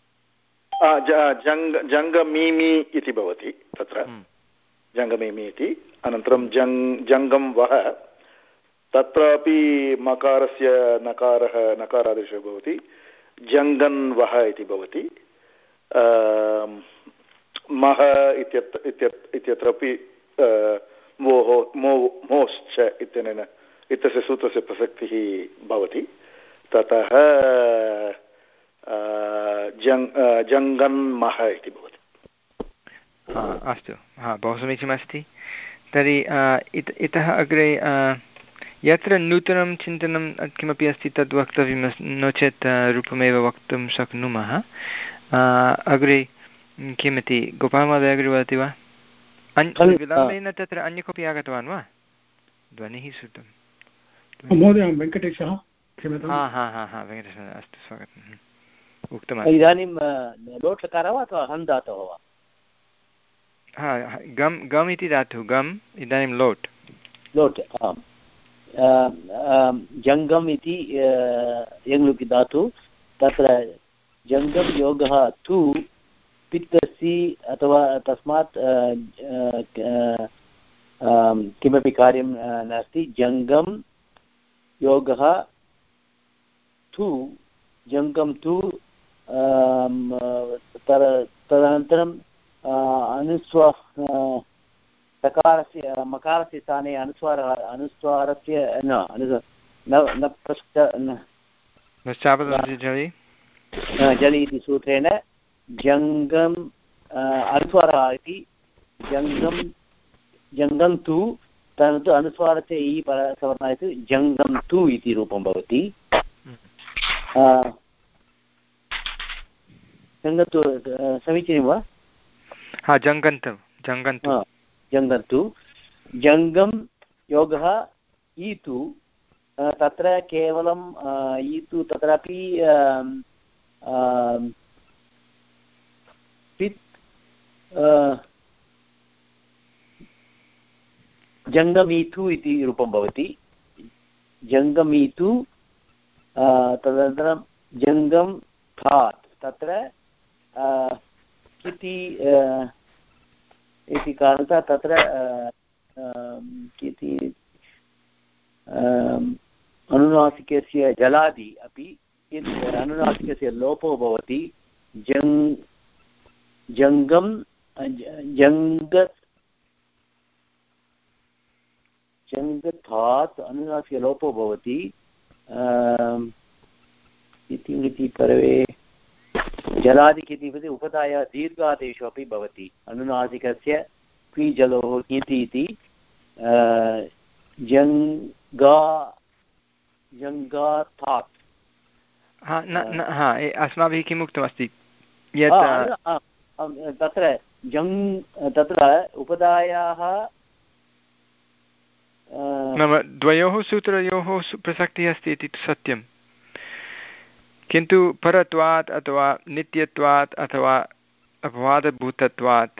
जङ्ग जङ्गमीमि इति भवति तत्र, जङ्गमीमि इति। अनन्तरं जङ् जङ्गं वः, तत्रापि मकारस्य नकारः नकारादेशः भवति, जङ्गन्वः इति भवति। मह इत्यत्र इत्यत्रापि मोहो मो मोश्च इत्यनेन इत्यस्य सूत्रस्य प्रसक्तिः भवति। ततः जङ् जङ्गन्मः इति भवति। अस्तु, हा बहु समीचीनमस्ति। तर्हि इत इतः अग्रे यत्र नूतनं चिन्तनं किमपि अस्ति तद् वक्तव्यं, नो चेत् रूपमेव वक्तुं शक्नुमः। अग्रे किमिति गोपालमहोदय अग्रे वदति वा? विलम्बेन तत्र अन्य कोऽपि आगतवान् वा? ध्वनिः श्रुतं महोदय। वेङ्कटेशः। हा हा हा हा वेङ्कटेशः, अस्तु स्वागतम्। उक्तमस्ति। इदानीं लोट्लकारः वा अथवा हन् धातुः वा? हा गम् गम् इति धातुः, गम् इदानीं लोट् लोट् आम्। जङ्गम् इति यङ्लुकि धातु, तत्र जङ्गं योगः तु पित्तसि अथवा तस्मात् किमपि कार्यं नास्ति जङ्गम योगः तु जङ्गम तु तदनन्तरं अनुस्वा सकारस्य मकारस्य स्थाने अनुस्वारः अनुस्वारस्य न न जलि जलि इति सूत्रेण जङ्गम् अनुस्वारः इति जङ्गं जङ्गं तु तदनन्तु अनुस्वारस्य इ परसवर्णः इति जङ्गं तु इति रूपं भवति जङ्गन्तु समीचीनं वा हा जङ्गन्तु जङ्गन्तु जङ्गन्तु जङ्गं योगः ईतु तत्र केवलं ईतु तत्रापि पित् जङ्गमीतु इति रूपं भवति जङ्गमीतु तदनन्तरं जङ्गं थात् तत्र इति इति कारणतः तत्र इति अनुनासिकस्य जलादि अपि अनुनासिकस्य लोपो भवति जङ् जङ्गं जङ्ग जङ्गथात् अनुनासिक लोपो भवति इति इति परवे जलादिक् इति वदति उपधाय दीर्घादेशो अपि भवति अनुनासिकस्य क्विजलोः इति इति जङ्गा जङ्गाथात् हा न हा अस्माभिः किम् उक्तमस्ति यत् तत्र जङ् तत्र उपधायाः नाम द्वयोः सूत्रयोः प्रसक्तिः अस्ति इति सत्यं किन्तु परत्वात् अथवा नित्यत्वात् अथवा अपवादभूतत्वात्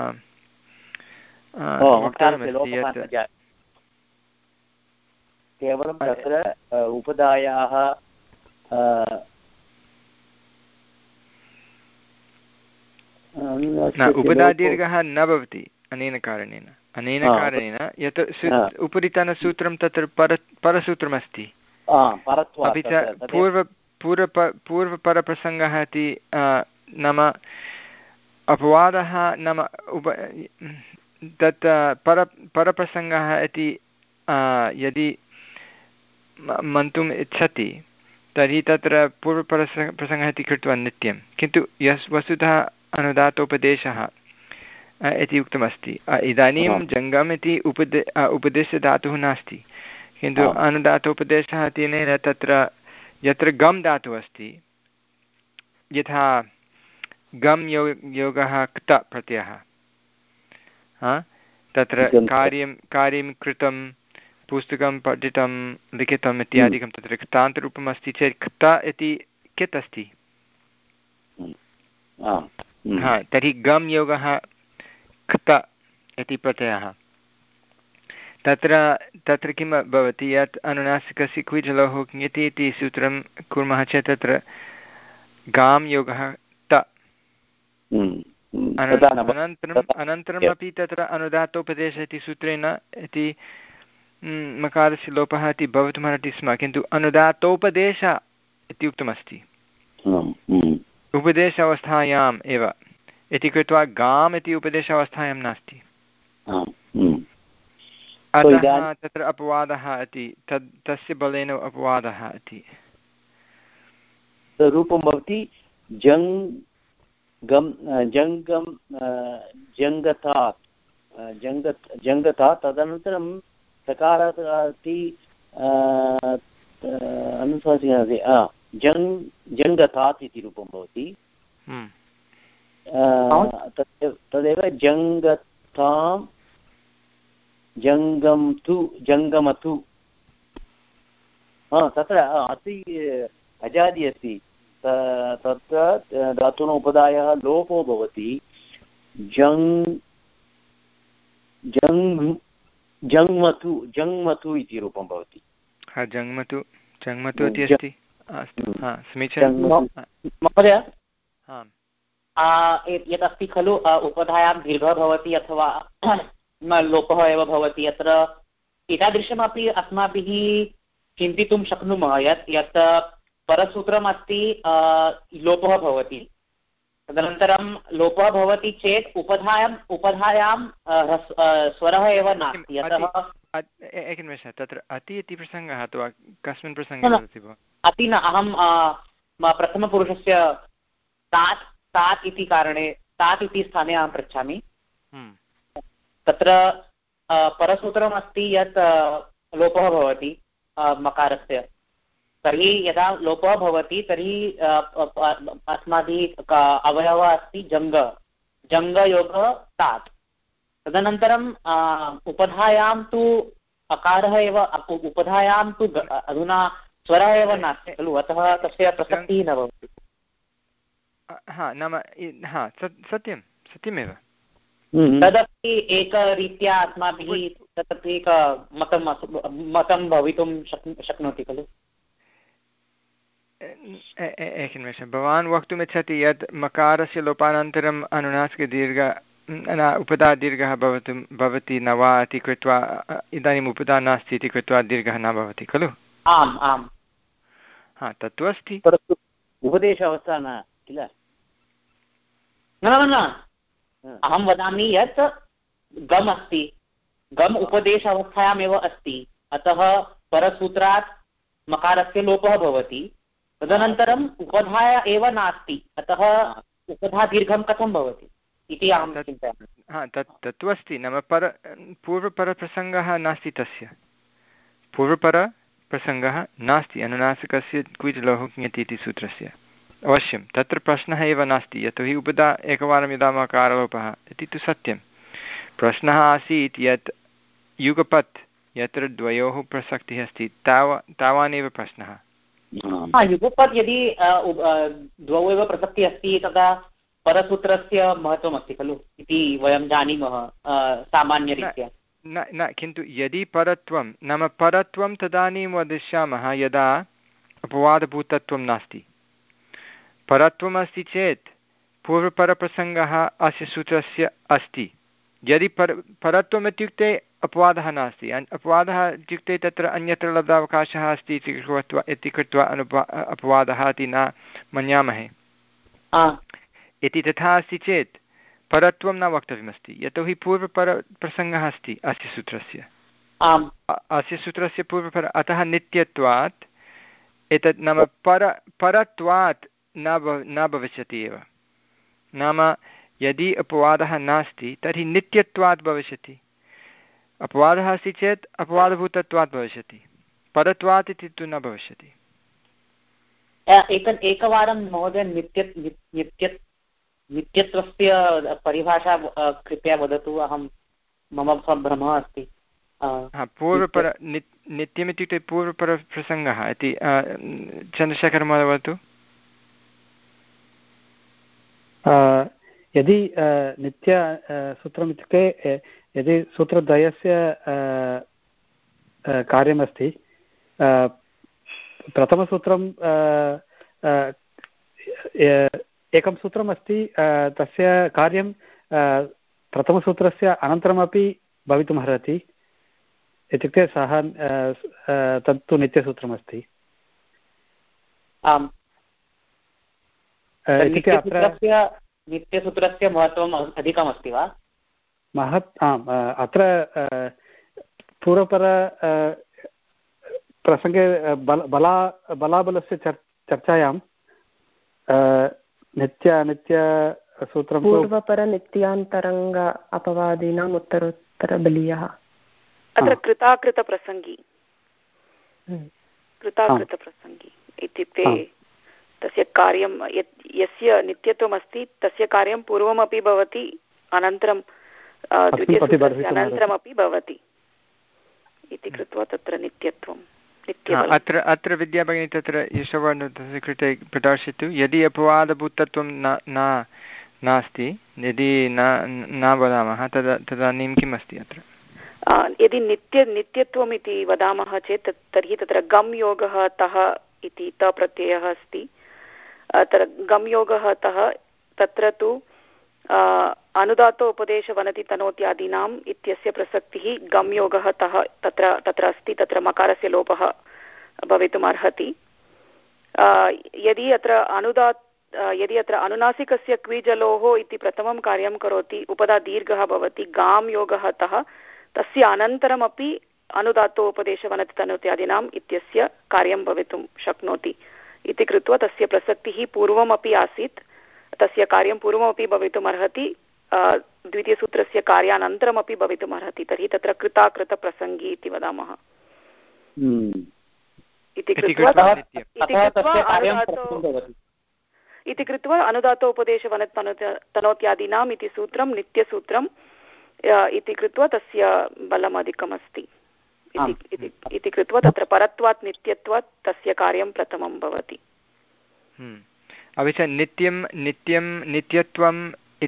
केवलं तत्र उपधायाः उपधादीर्घः न भवति अनेन कारणेन अनेन कारणेन यत् उपरितनसूत्रं तत्र पर परसूत्रमस्ति अपि च पूर्व पूर्व पूर्वपरप्रसङ्गः इति नाम अपवादः नाम उप तत् पर परप्रसङ्गः इति यदि मन्तुम् इच्छति तर्हि तत्र पूर्वपरस प्रसङ्गः इति कृत्वा नित्यं किन्तु यस् वस्तुतः अनुदातोपदेशः इति उक्तमस्ति इदानीं जङ्गम् इति उपदे उपदेशधातुः नास्ति किन्तु अनुदातोपदेशः तेन तत्र यत्र गम् धातुः अस्ति यथा गम् यो योगः क्त प्रत्ययः तत्र कार्यं कार्यं कृतं पुस्तकं पठितं लिखितम् इत्यादिकं तत्र क्तान्तरूपम् अस्ति चेत् क्त इति कित् अस्ति हा तर्हि गम् योगः क्त इति प्रत्ययः तत्र तत्र किं भवति यत् अनुनासिकस्य क्विजलोः ङिति इति सूत्रं कुर्मः चेत् तत्र गां योगः त अनन्तरम् अनन्तरमपि तत्र अनुदातोपदेशः इति सूत्रेण इति मकारस्य लोपः इति भवितुमर्हति स्म किन्तु अनुदातोपदेश इति उक्तमस्ति उपदेश अवस्थायाम् एव इति कृत्वा गाम् इति उपदेश अवस्थायां नास्ति अतः तत्र अपवादः इति तद् तस्य बलेन अपवादः इति रूपं भवति जङ् गम् जङ्गं जङ्गतात् जङ्ग जङ्गतात् तदनन्तरं सकारात् इति अनुसारि जङ् जङ्गतात् इति रूपं भवति तदेव जङ्गतां जङ्गम तु जङ्गमतु तत्र अति अजादि अस्ति तत्र धातुना उपधायः लोपो भवति जङ् जङ् जङ्मतु जङ्मतु इति रूपं भवति जङ्मतु जङ्मतु इति अस्ति अस्तु समीचीनं महोदय यदस्ति खलु उपधायां दीर्घः भवति अथवा लोपः एव भवति। अत्र एतादृशमपि अस्माभिः चिन्तितुं शक्नुमः यत् यत् परसूत्रमस्ति लोपः भवति, तदनन्तरं लोपः भवति चेत् उपधायाम् उपधायां स्वरः एव नास्ति। अतः एकनिमेषः, तत्र अति इति प्रसङ्गः अथवा कस्मिन् प्रसङ्गे वदति भवान्? अति न, अहं प्रथमपुरुषस्य तात् तात् इति कारणे तात् इति स्थाने अहं पृच्छामि। तत्र परसूत्रमस्ति यत् लोपः भवति मकारस्य, तर्हि यदा लोपः भवति तर्हि अस्माभिः अवयवः अस्ति जङ्ग जङ्गयोग तात्। तदनन्तरं उपधायां तु अकारः एव, उपधायां तु अधुना स्वरः एव नास्ति खलु, अतः तस्य प्रसक्तिः न भवति। हा नाम हा सत्यं सत्यमेव, तदपि एकरीत्या अस्माभिः तदपि एक मतं मतं भवितुं शक् शक्नोति खलु। एकनिमेषं, भवान् वक्तुमिच्छति यत् मकारस्य लोपानन्तरम् अनुनासिकदीर्घ उपधा दीर्घः भवतुं भवति न वा इति कृत्वा इदानीम् उपधा नास्ति इति कृत्वा दीर्घः न भवति खलु? आम् आम्, हा तत्तु अस्ति, उपदेश अवस्था न किल? न न, अहं वदामि यत् गम् अस्ति, गम् उपदेश अवस्थायामेव अस्ति, अतः परसूत्रात् मकारस्य लोपः भवति, तदनन्तरम् उपधाया एव नास्ति, अतः उपधा दीर्घं कथं भवति इति अहं चिन्तयामि। हा तत् तत्तु अस्ति, नाम पर पूर्वपरप्रसङ्गः नास्ति, तस्य पूर्वपरप्रसङ्गः नास्ति अनुनासिकस्य क्विज् लोः ज्ञति इति सूत्रस्य। अवश्यं तत्र प्रश्नः एव नास्ति, यतोहि उपदा एकवारं यदा मकारलोपः इति तु सत्यं। प्रश्नः आसीत् यत् युगपत् यत्र द्वयोः प्रसक्तिः अस्ति ताव तावानेव प्रश्नः। युगपत् यदि द्वौ एव प्रसक्तिः अस्ति तदा परसूत्रस्य महत्त्वमस्ति खलु इति वयं जानीमः सामान्यरीत्या। न न किन्तु यदि परत्वं नाम परत्वं तदानीं वदिष्यामः यदा अपवादभूतत्वं नास्ति। परत्वमस्ति चेत् पूर्वपरप्रसङ्गः अस्य सूत्रस्य अस्ति। यदि पर परत्वम् इत्युक्ते अपवादः नास्ति, अपवादः इत्युक्ते तत्र अन्यत्र लब्धावकाशः अस्ति इति कृत्वा इति कृत्वा अनुप अपवादः इति न मन्यामहे। इति तथा अस्ति चेत् परत्वं न वक्तव्यमस्ति, यतोहि पूर्वपरप्रसङ्गः अस्ति अस्य सूत्रस्य अस्य सूत्रस्य पूर्वपर, अतः नित्यत्वात् एतत् नाम पर परत्वात् न भव न भविष्यति एव। नाम यदि अपवादः नास्ति तर्हि नित्यत्वात् भविष्यति, अपवादः अस्ति चेत् अपवादभूतत्वात् भविष्यति, परत्वात् इति तु न भविष्यति। एक एकवारं महोदय नित्य नित्य नित्यत्वस्य परिभाषा कृपया वदतु, अहं मम भ्रमः अस्ति। पूर्वपर नित्यमित्युक्ते पूर्वपरप्रसङ्गः इति चन्द्रशेखरमहोदय वदतु। यदि नित्य सूत्रम् इत्युक्ते यदि सूत्रद्वयस्य कार्यमस्ति, प्रथमसूत्रं एकं सूत्रमस्ति, तस्य कार्यं प्रथमसूत्रस्य अनन्तरमपि भवितुमर्हति, इत्युक्ते सः तत्तु नित्यसूत्रमस्ति। आम्, नित्यसूत्रस्य महत्त्वम् अधिकमस्ति वा? महत् आम्, अत्र पूर्वपर प्रसङ्गे बल बला बलाबलस्य चर् चर्चायां नित्य नित्यसूत्रं पूर्वपरनित्यान्तरङ्ग अपवादीनाम् उत्तरोत्तरबलीयः। अत्र कृताकृतप्रसङ्गी कृताकृतप्रसङ्गी इत्युक्ते तस्य कार्यं यत् यस्य नित्यत्वमस्ति तस्य कार्यं पूर्वमपि भवति, अनन्तरं द्वितीयसूत्रस्य अनन्तरमपि भवति इति कृत्वा तत्र नित्यत्वं। अत्र अत्र विद्याभगिनी तत्र यशोवर्णस्य कृते प्रदर्शयतु। यदि अपवादभूतत्वं न न नास्ति, यदि न न वदामः तदा तदानीं किम् अस्ति अत्र? यदि नित्य नित्यत्वम् इति वदामः चेत् तर्हि तत्र गम् योगः तः इति तप्रत्ययः अस्ति। तत्र गम् योगः तः, तत्र तु अनुदातो उपदेशवनति तनोत्यादीनाम् इत्यस्य प्रसक्तिः गम्योगः तः तत्र तत्र अस्ति, तत्र मकारस्य लोपः भवितुमर्हति। यदि अत्र अनुदात् यदि अत्र अनुनासिकस्य क्विजलोः इति प्रथमं कार्यं करोति, उपदा दीर्घः भवति, गां योगः तः, तस्य अनन्तरमपि अनुदातो उपदेशवनति तनोत्यादीनाम् इत्यस्य कार्यं भवितुं शक्नोति इति कृत्वा तस्य प्रसक्तिः पूर्वमपि आसीत्, तस्य कार्यं पूर्वमपि भवितुमर्हति, द्वितीयसूत्रस्य कार्यानन्तरमपि भवितुमर्हति। तर्हि तत्र कृताकृतप्रसङ्गी इति वदामः। इति कृत्वा इति कृत्वा अनुदातो उपदेशवनति तनोत्यादीनाम् इति सूत्रं नित्यसूत्रम् इति कृत्वा तस्य बलम् अधिकमस्ति इति कृत्वा तत्र परत्वात् नित्यत्वात् तस्य कार्यं प्रथमं भवति। अपि च नित्यं नित्यं नित्यत्वम्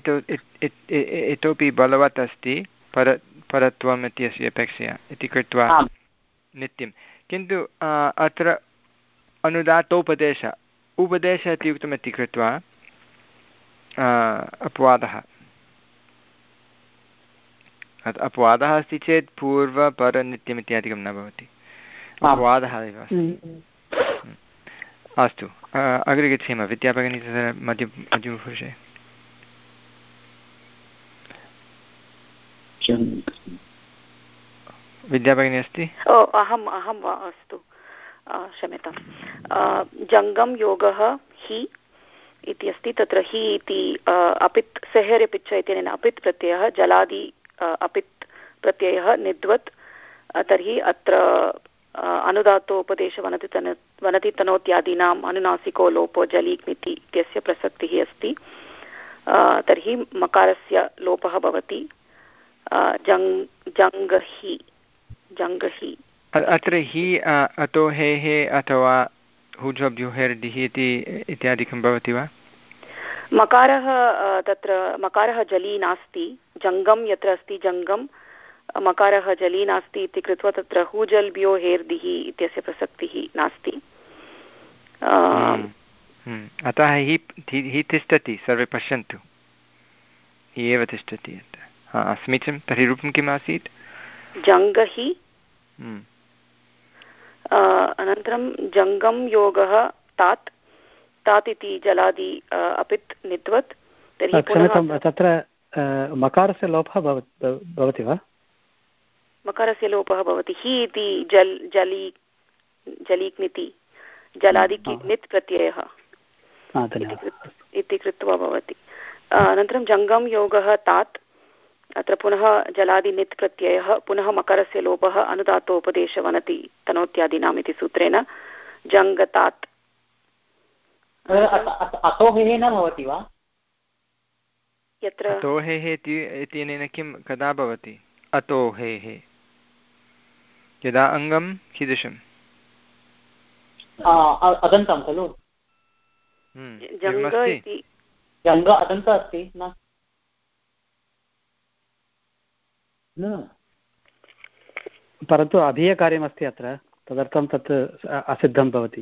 इतोपि बलवत् अस्ति पर परत्वम् इत्यस्य अपेक्षया इति कृत्वा नित्यं। किन्तु अत्र अनुदातोपदेश उपदेशः इति उक्तमिति कृत्वा अपवादः अपवादः अस्ति चेत् पूर्वपरनित्यम् इत्यादिकं न भवति, अपवादः एव अस्ति। अस्तु, अग्रे गच्छेम। विद्याभगिनी तत्र मध्य मध्यमपुरुषे विद्याभगिनी अस्ति? ओ अहम् अहं वा? अस्तु, क्षम्यतां। जङ्गम योगः हि इति अस्ति, तत्र हि इति अपित् सेहर् पिच्च इत्यनेन अपित् प्रत्ययः, जलादि अपित् प्रत्ययः निद्वत्। तर्हि अत्र अनुदातो उपदेशवनति तन वनति तनोत्यादीनाम् अनुनासिको लोपो जलीक्निति इत्यस्य प्रसक्तिः अस्ति। तर्हि मकारस्य लोपः भवति, जङ् जङ्गहि जङ्गहि। अत्र हि अतो हे हे अथवा हुजभ्युहेर्दिः इति इत्यादिकं भवति वा? मकारः तत्र मकारः जली नास्ति, जङ्गम यत्र अस्ति जङ्गम मकारः जली नास्ति इति कृत्वा तत्र हुजल्भ्यो हेर्दिः इत्यस्य प्रसक्तिः नास्ति। अतः हि हि तिष्ठति, सर्वे पश्यन्तु, हि एव तिष्ठति। समीचीनं। तर्हि रूपं किम् आसीत्? जङ्गहि। अनन्तरं जङ्गम योगः तात् तात् इति जलादि अपित् निद्वत्। तर्हि तत्र मकारस्य लोपः भवति वा? मकारस्य लोपः भवति। हि इति जल् जली जलीक्निति जलादि नित् प्रत्ययः इति कृत्वा भवति। अनन्तरं जङ्गम योगः तात्, अत्र पुनः जलादि नित् प्रत्ययः, पुनः मकरस्य लोपः अनुदातो उपदेशवनति तनोत्यादीनाम् इति सूत्रेण जङ्गतात्। अतोहेः न भवति वा? यत्र अतोहेः इत्यनेन किं कदा भवति? अतोहेः यदा अङ्गं कीदृशम्? अदन्तं खलु? जङ्ग अदन्तः अस्ति न? परन्तु अभीयकार्यमस्ति अत्र, तदर्थं तत् असिद्धं भवति।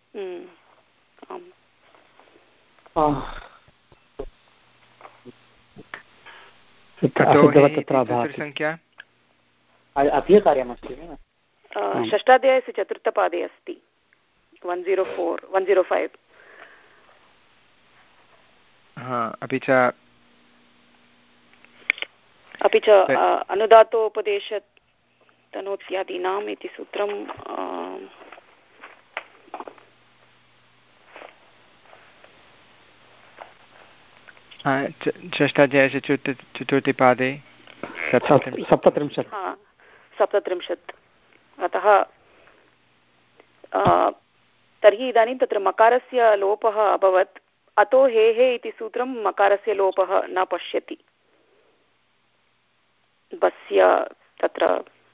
संख्या अभीयकार्यमस्ति षष्ठाध्यायस्य चतुर्थपादे अस्ति, one zero four one zero five. अपि च अपि च अनुदातोपदेश तनोत्यादीनाम् इति सूत्रं षष्ठाध्यायस्य चतुर्थे पादे सप्तत्रिंशत् सप्तत्रिंशत्। अतः तर्हि इदानीं तत्र मकारस्य लोपः अभवत्, अतो हे हे इति सूत्रं मकारस्य लोपः न पश्यति। बस्य तत्र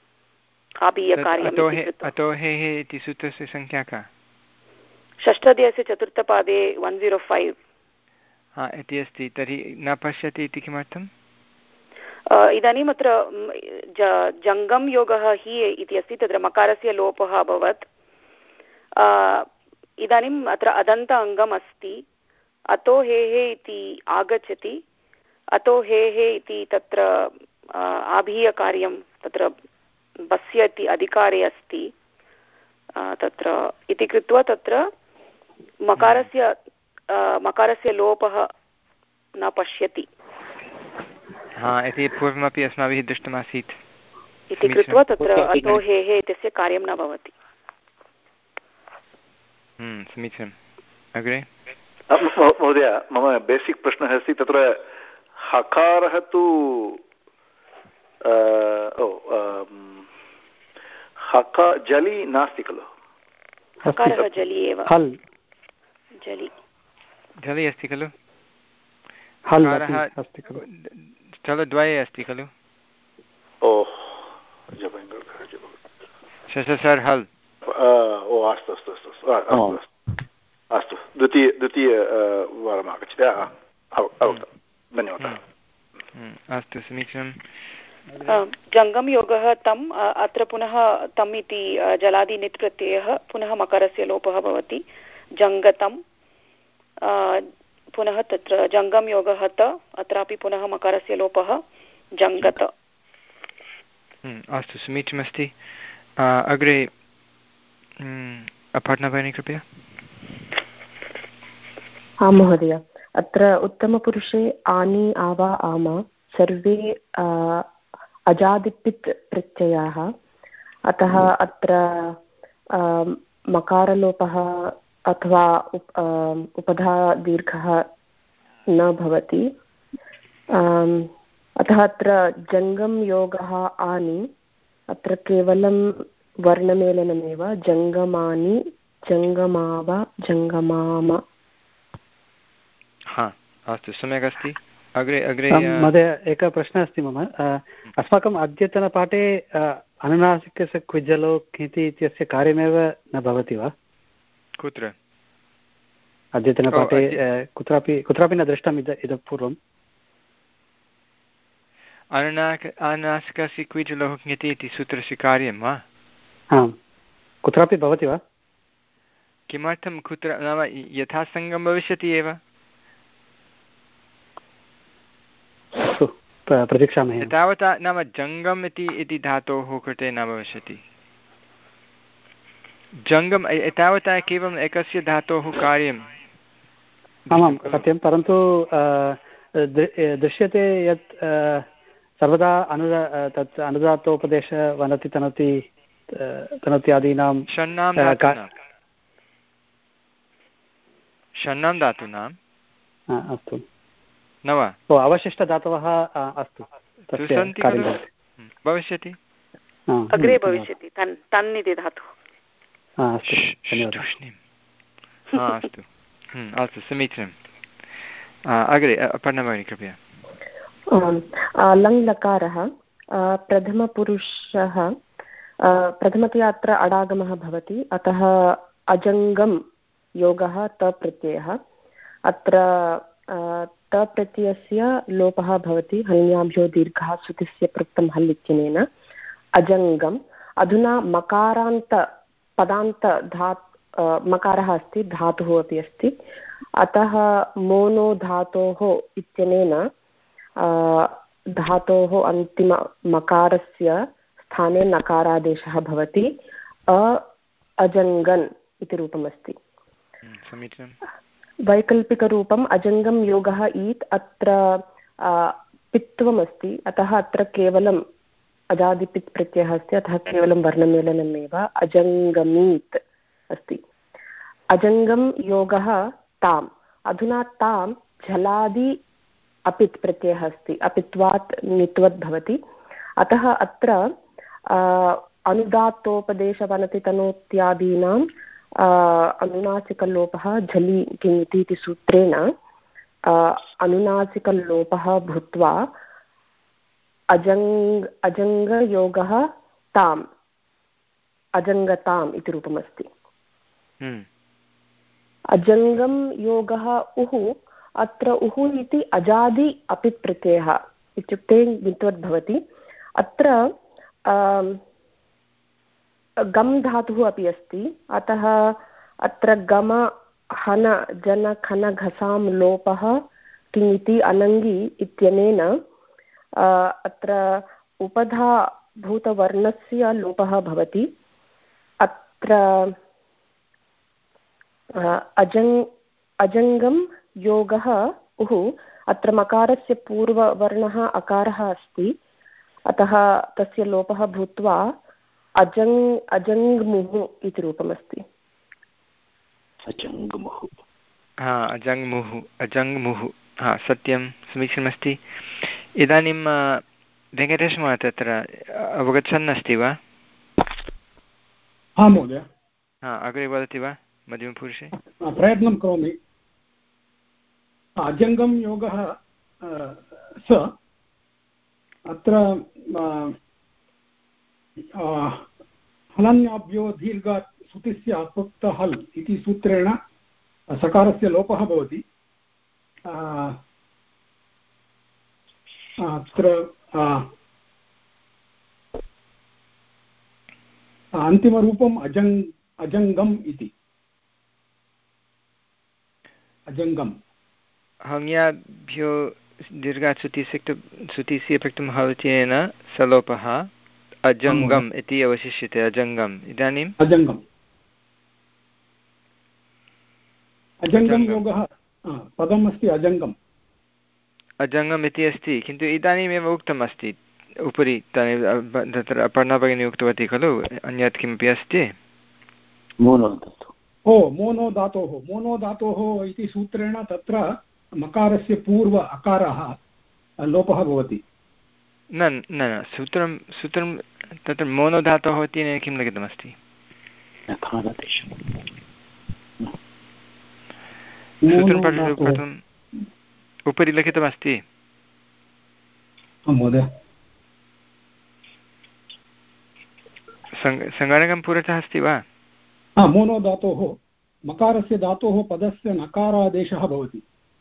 अतो हे हे इति सूत्रस्य संख्या का? षष्ठाध्यायस्य चतुर्थपादे वन् जीरो फैव् इति अस्ति। तर्हि न पश्यति इति किमर्थम्? इदानीम् अत्र जङ्गम योगः हि इति अस्ति, तत्र मकारस्य लोपः अभवत्। इदानीम् अत्र अदन्त अङ्गम् अस्ति, अतो हे हे इति आगच्छति, अतो हे हे इति तत्र आभीयकार्यं तत्र बस्य इति अधिकारे अस्ति तत्र इति कृत्वा तत्र मकारस्य मकारस्य लोपः न पश्यति हा इति पूर्वमपि अस्माभिः दृष्टमासीत् इति कृत्वा तत्र अतो हे हे इत्यस्य कार्यं न भवति। समीचीनम्। अग्रे महोदय मम बेसिक् प्रश्नः अस्ति तत्र हकारः तु हका जलि नास्ति खलु हकारः जलि एव जलि जलि अस्ति खलु हकारः अस्ति खलु स्थलद्वये अस्ति खलु ओह् सर् हल् ओ अस्तु अस्तु अस्तु अस्तु अस्तु द्वितीय द्वितीयवारम् आगच्छति अवगतं धन्यवादः। अस्तु समीचीनं। जङ्गम योगः तम् अत्र पुनः तम् इति जलादि नित् प्रत्ययः पुनः मकरस्य लोपः भवति जङ्गतं पुनः तत्र जङ्गम योगः त अत्रापि पुनः मकरस्य लोपः जङ्गत। अस्तु समीचीनमस्ति। अग्रे अपर्णा भगिनी कृपया। आं महोदय अत्र उत्तमपुरुषे आनि आवा आम सर्वे अजादिपित् प्रत्ययाः अतः अत्र मकारलोपः अथवा उप उपधा दीर्घः न भवति अतः अत्र जङ्गम योगः आनि अत्र केवलं वर्णमेलनमेव जङ्गमानि जङ्गमाव जङ्गमाम। हा अस्तु सम्यक् अस्ति। अग्रे अग्रे महोदय एकः प्रश्नः अस्ति मम। अस्माकम् अद्यतनपाठे अनुनासिकस्य क्विज्जलो इति इत्यस्य कार्यमेव न भवति वा? कुत्र? अद्यतनपाठे कुत्रापि कुत्रापि न दृष्टम् इद इतः पूर्वम्। अनुनाक अनुनासिकस्य क्विज्जलोः ज्ञति इति सूत्रस्य कार्यं वा? आम् कुत्रापि भवति वा? किमर्थं कुत्र नाम यथासङ्गं भविष्यति एव प्रतीक्षामहे। तावता नाम जङ्गम् इति इति धातोः कृते न भविष्यति। जङ्गम् एतावता केवलम् एकस्य धातोः कार्यम्। आमां सत्यं परन्तु दृश्यते यत् सर्वदा अनुदा तत् अनुदात्तोपदेश वनति तनति तनत्यादीनां षण्णां धातूनां षण्णां धातूनां अस्तु न वा? ओ अवशिष्टधातवः अस्तु सन्ति खलु भविष्यति अग्रे भविष्यति तन् तन् इति धातुः। अस्तु अस्तु समीचीनम्। अग्रे अपर्णा भगिनी कृपया। लङ् लकारः प्रथमपुरुषः प्रथमतया अत्र अडागमः भवति अतः अजङ्गं योगः तप्रत्ययः अत्र तप्रत्ययस्य लोपः भवति हल्याभ्यो दीर्घः श्रुतिस्य पृक्तं हल् इत्यनेन अजङ्गम्। अधुना मकारान्त पदान्त धा मकारः अस्ति धातुः अपि अस्ति अतः मोनो धातोः इत्यनेन धातोः अन्तिममकारस्य स्थाने नकारादेशः भवति अ अजङ्गन् इति रूपमस्ति। वैकल्पिकरूपम् अजङ्गं योगः ईत् अत्र पित्वमस्ति अतः अत्र केवलम् अजादिपित् प्रत्ययः अस्ति अतः केवलं वर्णमेलनमेव अजङ्गमीत् अस्ति। अजङ्गं योगः ताम् अधुना तां झलादि अपित् प्रत्ययः अस्ति अपित्वात् नित्वत् भवति अतः अत्र अनुदात्तोपदेशवनतितनोत्यादीनां अनुनासिकलोपः झलि किमिति इति सूत्रेण अनुनासिकलोपः भूत्वा अजङ्ग अजङ्गयोगः ताम् अजङ्गताम् इति रूपमस्ति। अजङ्गं योगः उः अत्र उः इति अजादि अपित् प्रत्ययः इत्युक्ते नित्वत् भवति अत्र गम् धातुः अपि अस्ति अतः अत्र गम हन जन खन घसां लोपः किङिति अनङ्गि इत्यनेन अत्र उपधाभूतवर्णस्य लोपः भवति। अत्र अजङ् अजङ्गं योगः उः अत्र मकारस्य पूर्ववर्णः अकारः अस्ति, अतः तस्य लोपः भूत्वा अजङ् अजङ्मुः इति रूपमस्ति। अजङ्मुः हा अजङ्मुः अजङ्मुः हा सत्यं समीचीनमस्ति। इदानीं वेङ्कटेशमहोदय तत्र अवगच्छन् अस्ति वा? आं महोदय। हा अग्रे वदति वा मध्यमपुरुषे? प्रयत्नं करोमि। अजङ्गं योगः स अत्र हलन्याभ्यो दीर्घात् सुतिस्य अपक्त हल् इति सूत्रेण सकारस्य लोपः भवति। अत्र अन्तिमरूपम् अजङ् अजङ्गम् इति अजङ्गम् हङ्याभ्यो दीर्घात् सुतिसिक्त सुतिस्य प्रक्तं हलचेन सलोपः अजङ्गम् इति अवशिष्यते। अजङ्गम् इदानीम् अजङ्गम् अजङ्गं योगः पदम् अस्ति अजङ्गम् अजङ्गम् इति अस्ति, किन्तु इदानीमेव उक्तम् अस्ति उपरि तत्र अपर्णा भगिनी उक्तवती खलु अन्यत् किमपि अस्ति। मोनो ओ मोनो धातोः मोनो धातोः इति सूत्रेण तत्र मकारस्य पूर्व अकारः लोपः भवति। न न न सूत्रं सूत्रं तत्र मोनो धातोः इति किं लिखितमस्ति? सूत्रं पठतु कथम् उपरि लिखितमस्ति। महोदय सङ्गणकं पुरतः अस्ति वा? मोनो धातोः मकारस्य धातोः पदस्य नकारादेशः भवति।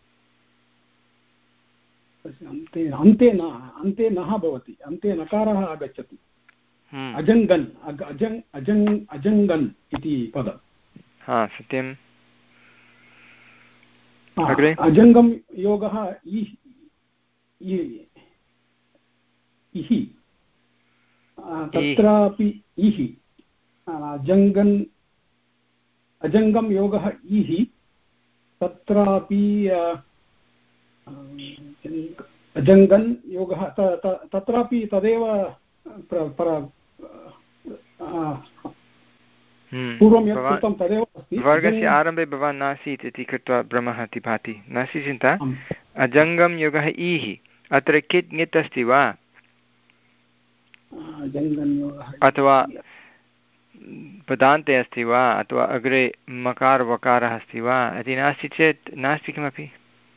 अन्ते अन्ते न अन्ते नः भवति, अन्ते नकारः आगच्छति। अजङ्गन् अजङ् अजङ् अजङ्गन् इति पदम्। हा सत्यम्। अजङ्गं योगः इहि तत्रापि इहि अजङ्गन् अजङ्गं योगः इहि तत्रापि अजङ्गन् योगः तत्रापि तदेव पूर्वं यत् कृतं तदेव अस्ति। वर्गस्य आरम्भे भवान् नासीत् इति कृत्वा भ्रमः इति भाति। नास्ति चिन्ता। अजङ्गं योगः इहि अत्र कित् ङित् अस्ति वा अथवा पदान्ते अस्ति वा अथवा अग्रे मकार वकारः अस्ति वा इति नास्ति चेत् नास्ति किमपि।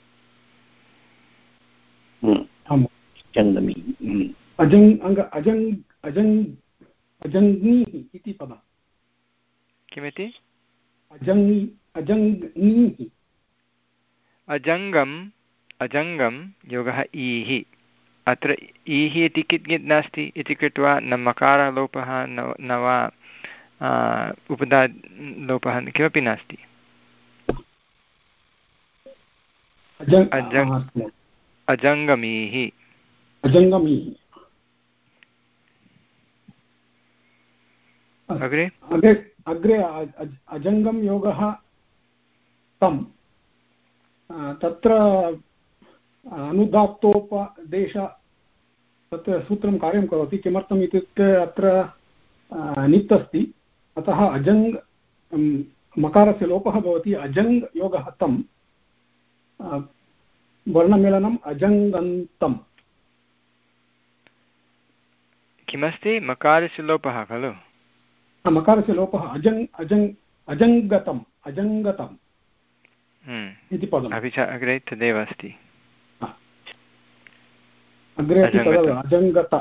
अजङ्नीः इति पदम्। किमिति? अजङ् अजङ्नीः अजङ्गम् अजङ्गं योगः ईः। अत्र ईः इति कित् नास्ति इति कृत्वा न मकारलोपः न वा उपदा लोपः किमपि नास्ति। अजङ्गमीः अजङ्गमीः अग्रे अग्रे अग्रे अजङ्गं योगः तं तत्र अनुदात्तोपदेश तत्र सूत्रं कार्यं करोति। किमर्थम् इत्युक्ते अत्र नित् अस्ति, अतः अजङ् मकारस्य लोपः भवति। अजङ् योगः तं वर्णमेलनम् अजङ्गन्तम्। किमस्ति? मकारस्य लोपः खलु? मकारस्य लोपः अजङ् अजङ् अजङ्गतम् अजङ्गतम् इति पदम्। अपि च अग्रे तदेव अस्ति। अग्रे अपि तदेव अजङ्गत।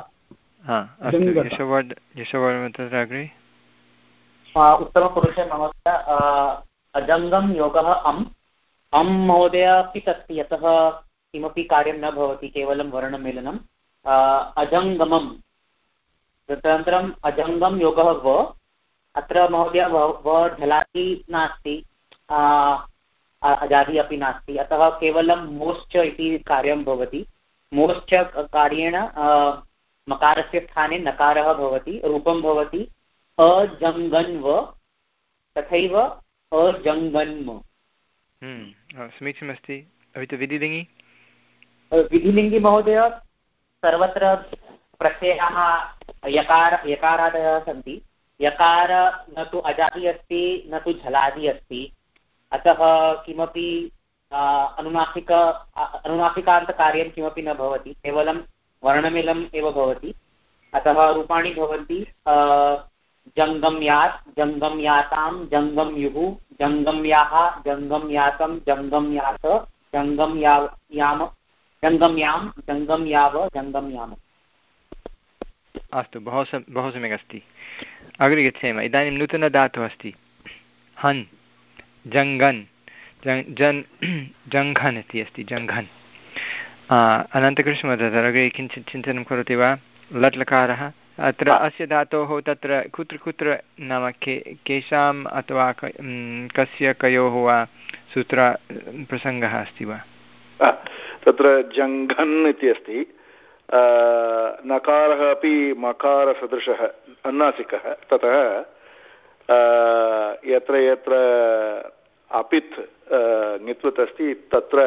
उत्तमपुरुषे महोदय अजङ्गं योगः अम् अम् महोदय पित् अस्ति, यतः किमपि कार्यं न भवति, केवलं वर्णमेलनम्। अजङ्गमम् तदनन्तरम् अजङ्गं योगः व अत्र महोदय व ढलाति नास्ति, अजादि अपि नास्ति, अतः केवलं मोश्च इति कार्यं भवति। मोश्च कार्येण मकारस्य स्थाने नकारः भवति, रूपं भवति अजङ्गन्व तथैव अजङ्गन्म। समीचीनमस्ति। अपि तु विधिलिङ्गि विधिलिङ्गि महोदय सर्वत्र प्रत्ययाः यकार यकारादयः सन्ति। यकार न तु अजादि अस्ति न तु झलादि अस्ति, अतः किमपि अनुनासिक अनुनासिकान्तकार्यं किमपि न भवति, केवलं वर्णमेलम् एव भवति। अतः रूपाणि भवन्ति जङ्गम्यात्, जङ्गम्यातां, जङ्गम्युः, जङ्गम्याः, जङ्गम्यातं, जङ्गम्यात, जङ्गम्याव याम, जङ्गम्यां, जङ्गम्याव, जङ्गम्याम। अस्तु, बहु सम् बहु सम्यक् अस्ति। अग्रे गच्छेम। इदानीं नूतनधातुः अस्ति हन्, जङ्गन्, जन् जङ्घन् इति अस्ति, जङ्घन्। अनन्तकृष्णमहोदय अग्रे किञ्चित् चिन्तनं करोति वा? लट् लकारः अत्र अस्य धातोः तत्र कुत्र कुत्र नाम के केषाम् अथवा कस्य कयोः वा सूत्र प्रसङ्गः अस्ति वा? तत्र जङ्घन् इति अस्ति। नकारः अपि मकारसदृशः अनुनासिकः, ततः यत्र यत्र अपित् ङित्वत् अस्ति तत्र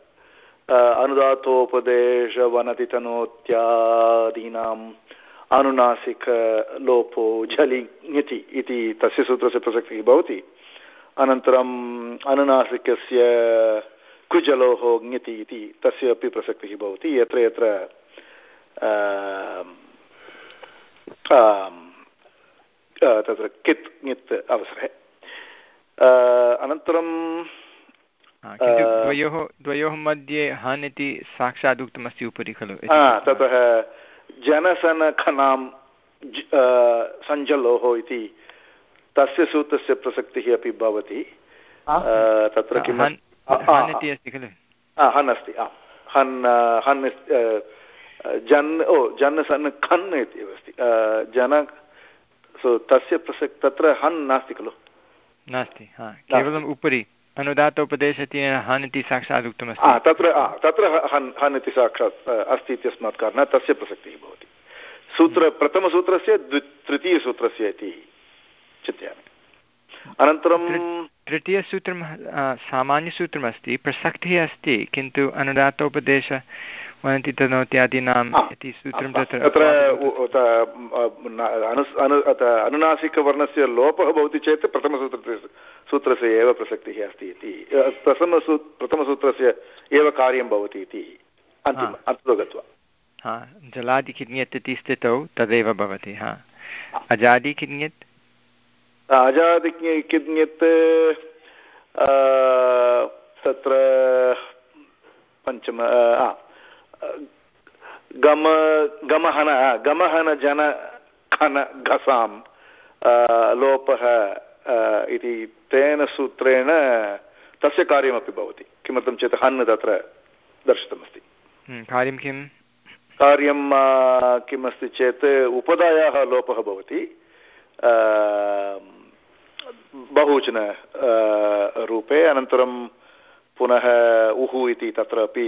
अनुदातोपदेशवनतितनोत्यादीनाम् अनुनासिकलोपो झलि ङिति इति तस्य सूत्रस्य प्रसक्तिः भवति। अनन्तरम् अनुनासिकस्य कुजलोः ङिति इति तस्य अपि प्रसक्तिः भवति, यत्र यत्र तत्र कित् ङित् अवसरे। अनन्तरं द्वयोः द्वयोः मध्ये हन् इति साक्षात् उक्तमस्ति उपरि खलु। ततः जनसनखनां सञ्जलोः इति तस्य सूत्रस्य प्रसक्तिः अपि भवति। तत्र किं हन् इति अस्ति खलु? हन् अस्ति, हन् हन् जन् ओ जन् सन् खन् इति अस्ति जन, सो तस्य प्रसक् तत्र हन् नास्ति खलु? नास्ति, केवलम् उपरि अनुदातोपदेशतेन हन् इति साक्षात् उक्तमस्ति। तत्र तत्र हन् हन् इति साक्षात् अस्ति इत्यस्मात् कारणात् तस्य प्रसक्तिः भवति। सूत्र प्रथमसूत्रस्य द्वि तृतीयसूत्रस्य इति चिन्तयामि। अनन्तरं तृतीयसूत्रं सामान्यसूत्रमस्ति, प्रसक्तिः अस्ति, किन्तु अनुदातोपदेश वनतितनोत्यादीनाम् इति सूत्रं तत्र अनुनासिकवर्णस्य लोपः भवति चेत् प्रथमसूत्र सूत्रस्य एव प्रसक्तिः अस्ति इति, प्रथमसू प्रथमसूत्रस्य एव कार्यं भवति इति अन्तिम अन्ततो गत्वा। हा, जलादिकिन्यत् इति स्थितौ तदेव भवति। हा, अजादिकिन्यत् अजादिकिन्यत् तत्र पञ्चम गम गमहन गमहन जन खन घसां लोपः इति तेन सूत्रेण तस्य कार्यमपि भवति। किमर्थं चेत् हन् तत्र दर्शितमस्ति। कार्यं किं? कार्यं किमस्ति चेत् उपधायाः लोपः भवति बहुवचन रूपे, अनन्तरं पुनः उहु इति तत्रापि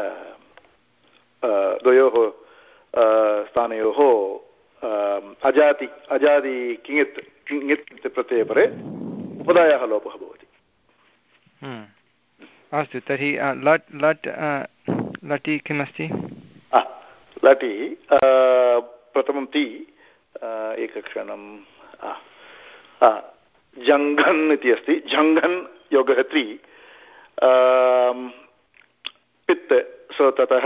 द्वयोः स्थानयोः अजाति अजादि किङित् किङित् प्रत्ययपरे उपधायाः लोपः भवति। अस्तु, तर्हि लट् लट् लटि किमस्ति? लटि प्रथमं ति एकक्षणं जङ्घन् इति अस्ति। जङ्घन् योगः त्रि, पित्, सो ततः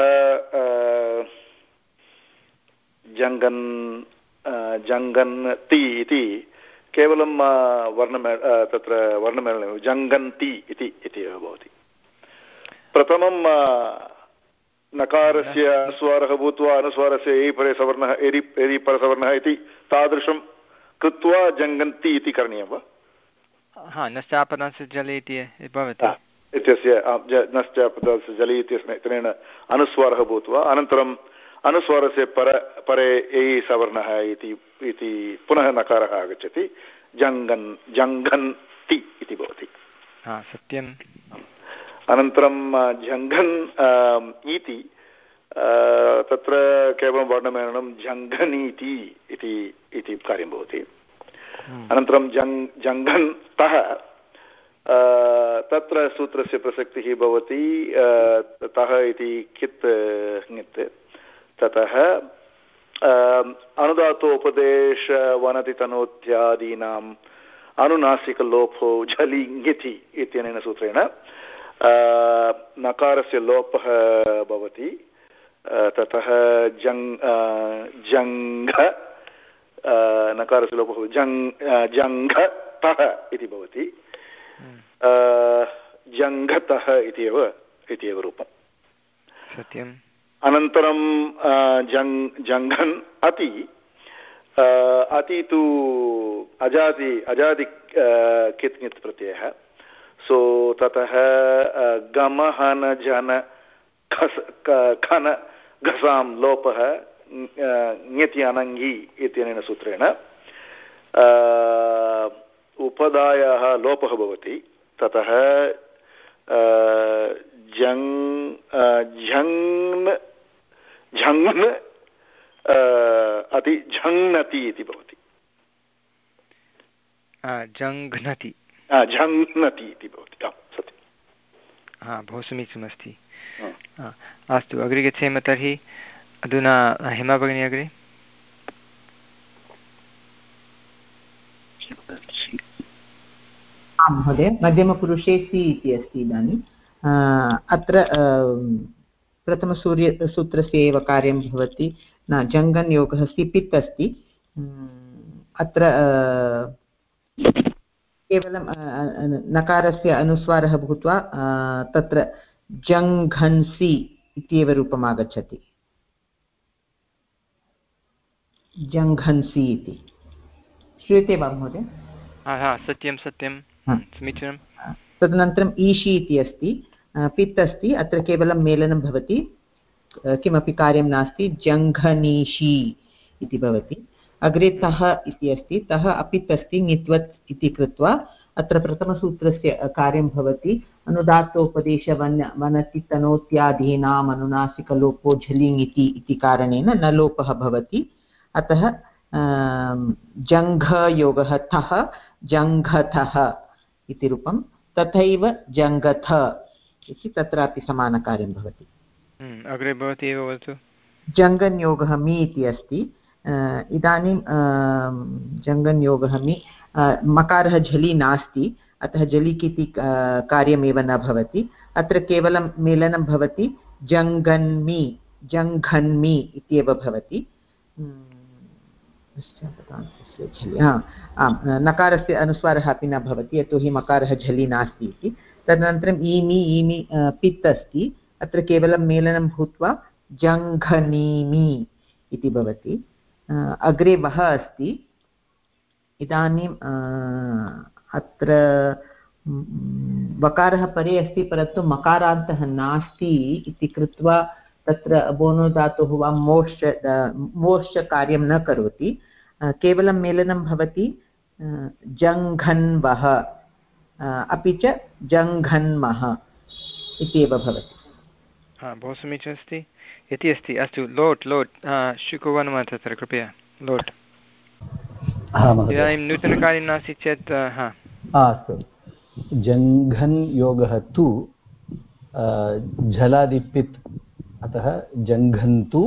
जङ्गन् जङ्गन् ति इति केवलं वर्णमे तत्र वर्णमेलनं जङ्गन्ति इति इति एव भवति। प्रथमं नकारस्य अनुस्वारः भूत्वा अनुस्वारस्य एरि परे सवर्णः एरि एरि परसवर्णः इति तादृशं कृत्वा जङ्गन्ति इति करणीयं वा? हा, नश्चापदस्य जले इति भवति इत्यस्य नश्चापदस्य जले इत्यनेन अनुस्वारः भूत्वा अनन्तरम् अनुस्वारस्य पर परे एयि सवर्णः इति पुनः नकारः आगच्छति, जङ्गन् जङ्घन्ति इति भवति। सत्यम्। अनन्तरं जङ्घन् इति तत्र केवलं वर्णमेलनं जङ्घनीति इति इति कार्यं भवति। अनन्तरं जङ् जङ्घन् तः तत्र सूत्रस्य प्रसक्तिः भवति तः इति कित् ङित् ततः अनुदातोपदेशवनतितनोत्यादीनाम् अनुनासिकलोपो झलि ङिति इत्यनेन सूत्रेण नकारस्य लोपः भवति। ततः जङ् जङ्घ नकारस्य लोपः जङ् जङ्घतः इति भवति। जङ्घतः इत्येव इत्येव रूपम्। सत्यम्। अनन्तरं जङ् जङ्घन् अति अति तु अजादि अजादि कित् ङित् प्रत्ययः। सो ततः गमहन जन खस खन घसां लोपः ङति अनङ्गी इत्यनेन सूत्रेण उपदायाः लोपः भवति। ततः जङ् झङ् झङ् अति झङ्नति इति भवति। जङ्घ्नति झङ्नति इति भवति। सत्यं। हा बहु समीचीनमस्ति। अस्तु अग्रे गच्छेम तर्हि। अधुना हेमा भगिनी अग्रे। आं महोदय, मध्यमपुरुषे सि इति अस्ति इदानीम्। अत्र प्रथमसूर्य सूत्रस्य एव कार्यं भवति। न जङ्गन् योगः अस्ति, पित् अस्ति। अत्र केवलं नकारस्य अनुस्वारः भूत्वा तत्र जङ्घन्सि इत्येव रूपम् आगच्छति। जङ्घन्सि इति श्रूयते वा महोदय? सत्यं सत्यं समीचीनं। तदनन्तरम् ईशि इति अस्ति, पित् अस्ति। अत्र केवलं मेलनं भवति, किमपि कार्यं नास्ति। जङ्घनीषि इति भवति। अग्रे तः इति अस्ति, तः अपित् अस्ति, ङित्वत् इति कृत्वा अत्र प्रथमसूत्रस्य कार्यं भवति। अनुदात्तोपदेशवन वनति तनोत्यादीनाम् अनुनासिकलोपो झलिङिति इति कारणेन न लोपः भवति। अतः जङ्घयोगः तः जङ्घथः इति रूपं। तथैव जङ्घथ इति तत्रापि समानकार्यं भवति। अग्रे भवति एव वदतु। जङ्गन्योगः मि इति अस्ति। इदानीं जङ्गन्योगः मि, मकारः झलि नास्ति, अतः झलिक् इति कार्यमेव न भवति। अत्र केवलं मेलनं भवति। जङ्गन्मि जङ्घन्मि इत्येव भवति। आम्, नकारस्य अनुस्वारः अपि न भवति, यतोहि मकारः झलि नास्ति इति। तदनन्तरम् ईमि ईमि पित् अस्ति। अत्र केवलं मेलनं भूत्वा जङ्घनीमि इति भवति। अग्रे वः अस्ति। इदानीम् अत्र वकारः परे अस्ति, परन्तु मकारान्तः नास्ति इति कृत्वा तत्र बोनो धातुः वा मोश्च मोश्च कार्यं न करोति। केवलं मेलनं भवति। जङ्घन्वः अपि च जङ्घन्मः इत्येव भवति। हा, बहु समीचीनम् अस्ति इति अस्ति। अस्तु, लोट् लोट् शुकुवन् तत्र कृपया लोट्। इदानीं नूतनकार्यं नास्ति चेत् हा अस्तु। जङ्घन् योगः तु झलादिपित्, अतः जङ्घन्तु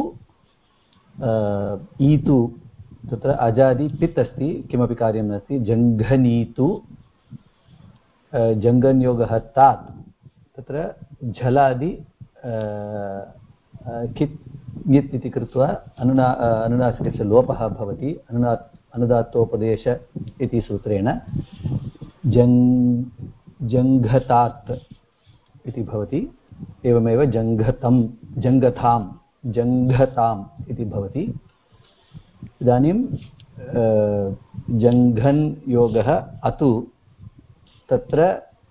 ईतु तत्र अजादि पित् अस्ति, किमपि कार्यं नास्ति। जङ्घनीतु जङ्घन्योगः तात्, तत्र झलादि कित् ङित् इति कृत्वा अनुना अनुनासिकस्य लोपः भवति। अनुना अनुदात्तोपदेश इति सूत्रेण जङ् जङ्घतात् इति भवति। एवमेव जङ्घतं जङ्घतां जङ्घताम् इति भवति। इदानीं जङ्घन् योगः अतु, तत्र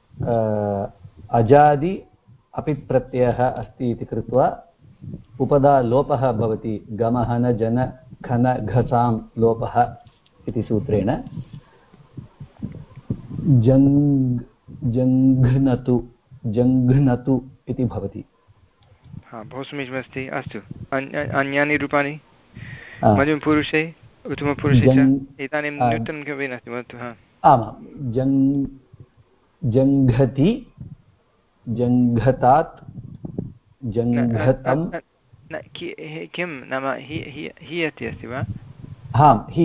अजादि अपित् प्रत्ययः अस्ति इति कृत्वा उपदा लोपः भवति। गमहन जन खन घसां लोपः इति सूत्रेण जङ् जङ्घ्नतु जङ्घ्नतु इति भवति। हा, बहु समीचीनमस्ति। अस्तु, अन्यानि रूपाणि मध्यमपुरुषे उत्तमपुरुषे च इदानीं नूतनं किमपि नास्ति वदतु। हा, आमां जङ् जङ्घति जङ्घतात् जङ्घतं किं नाम हि हि इति अस्ति वा? हां, हि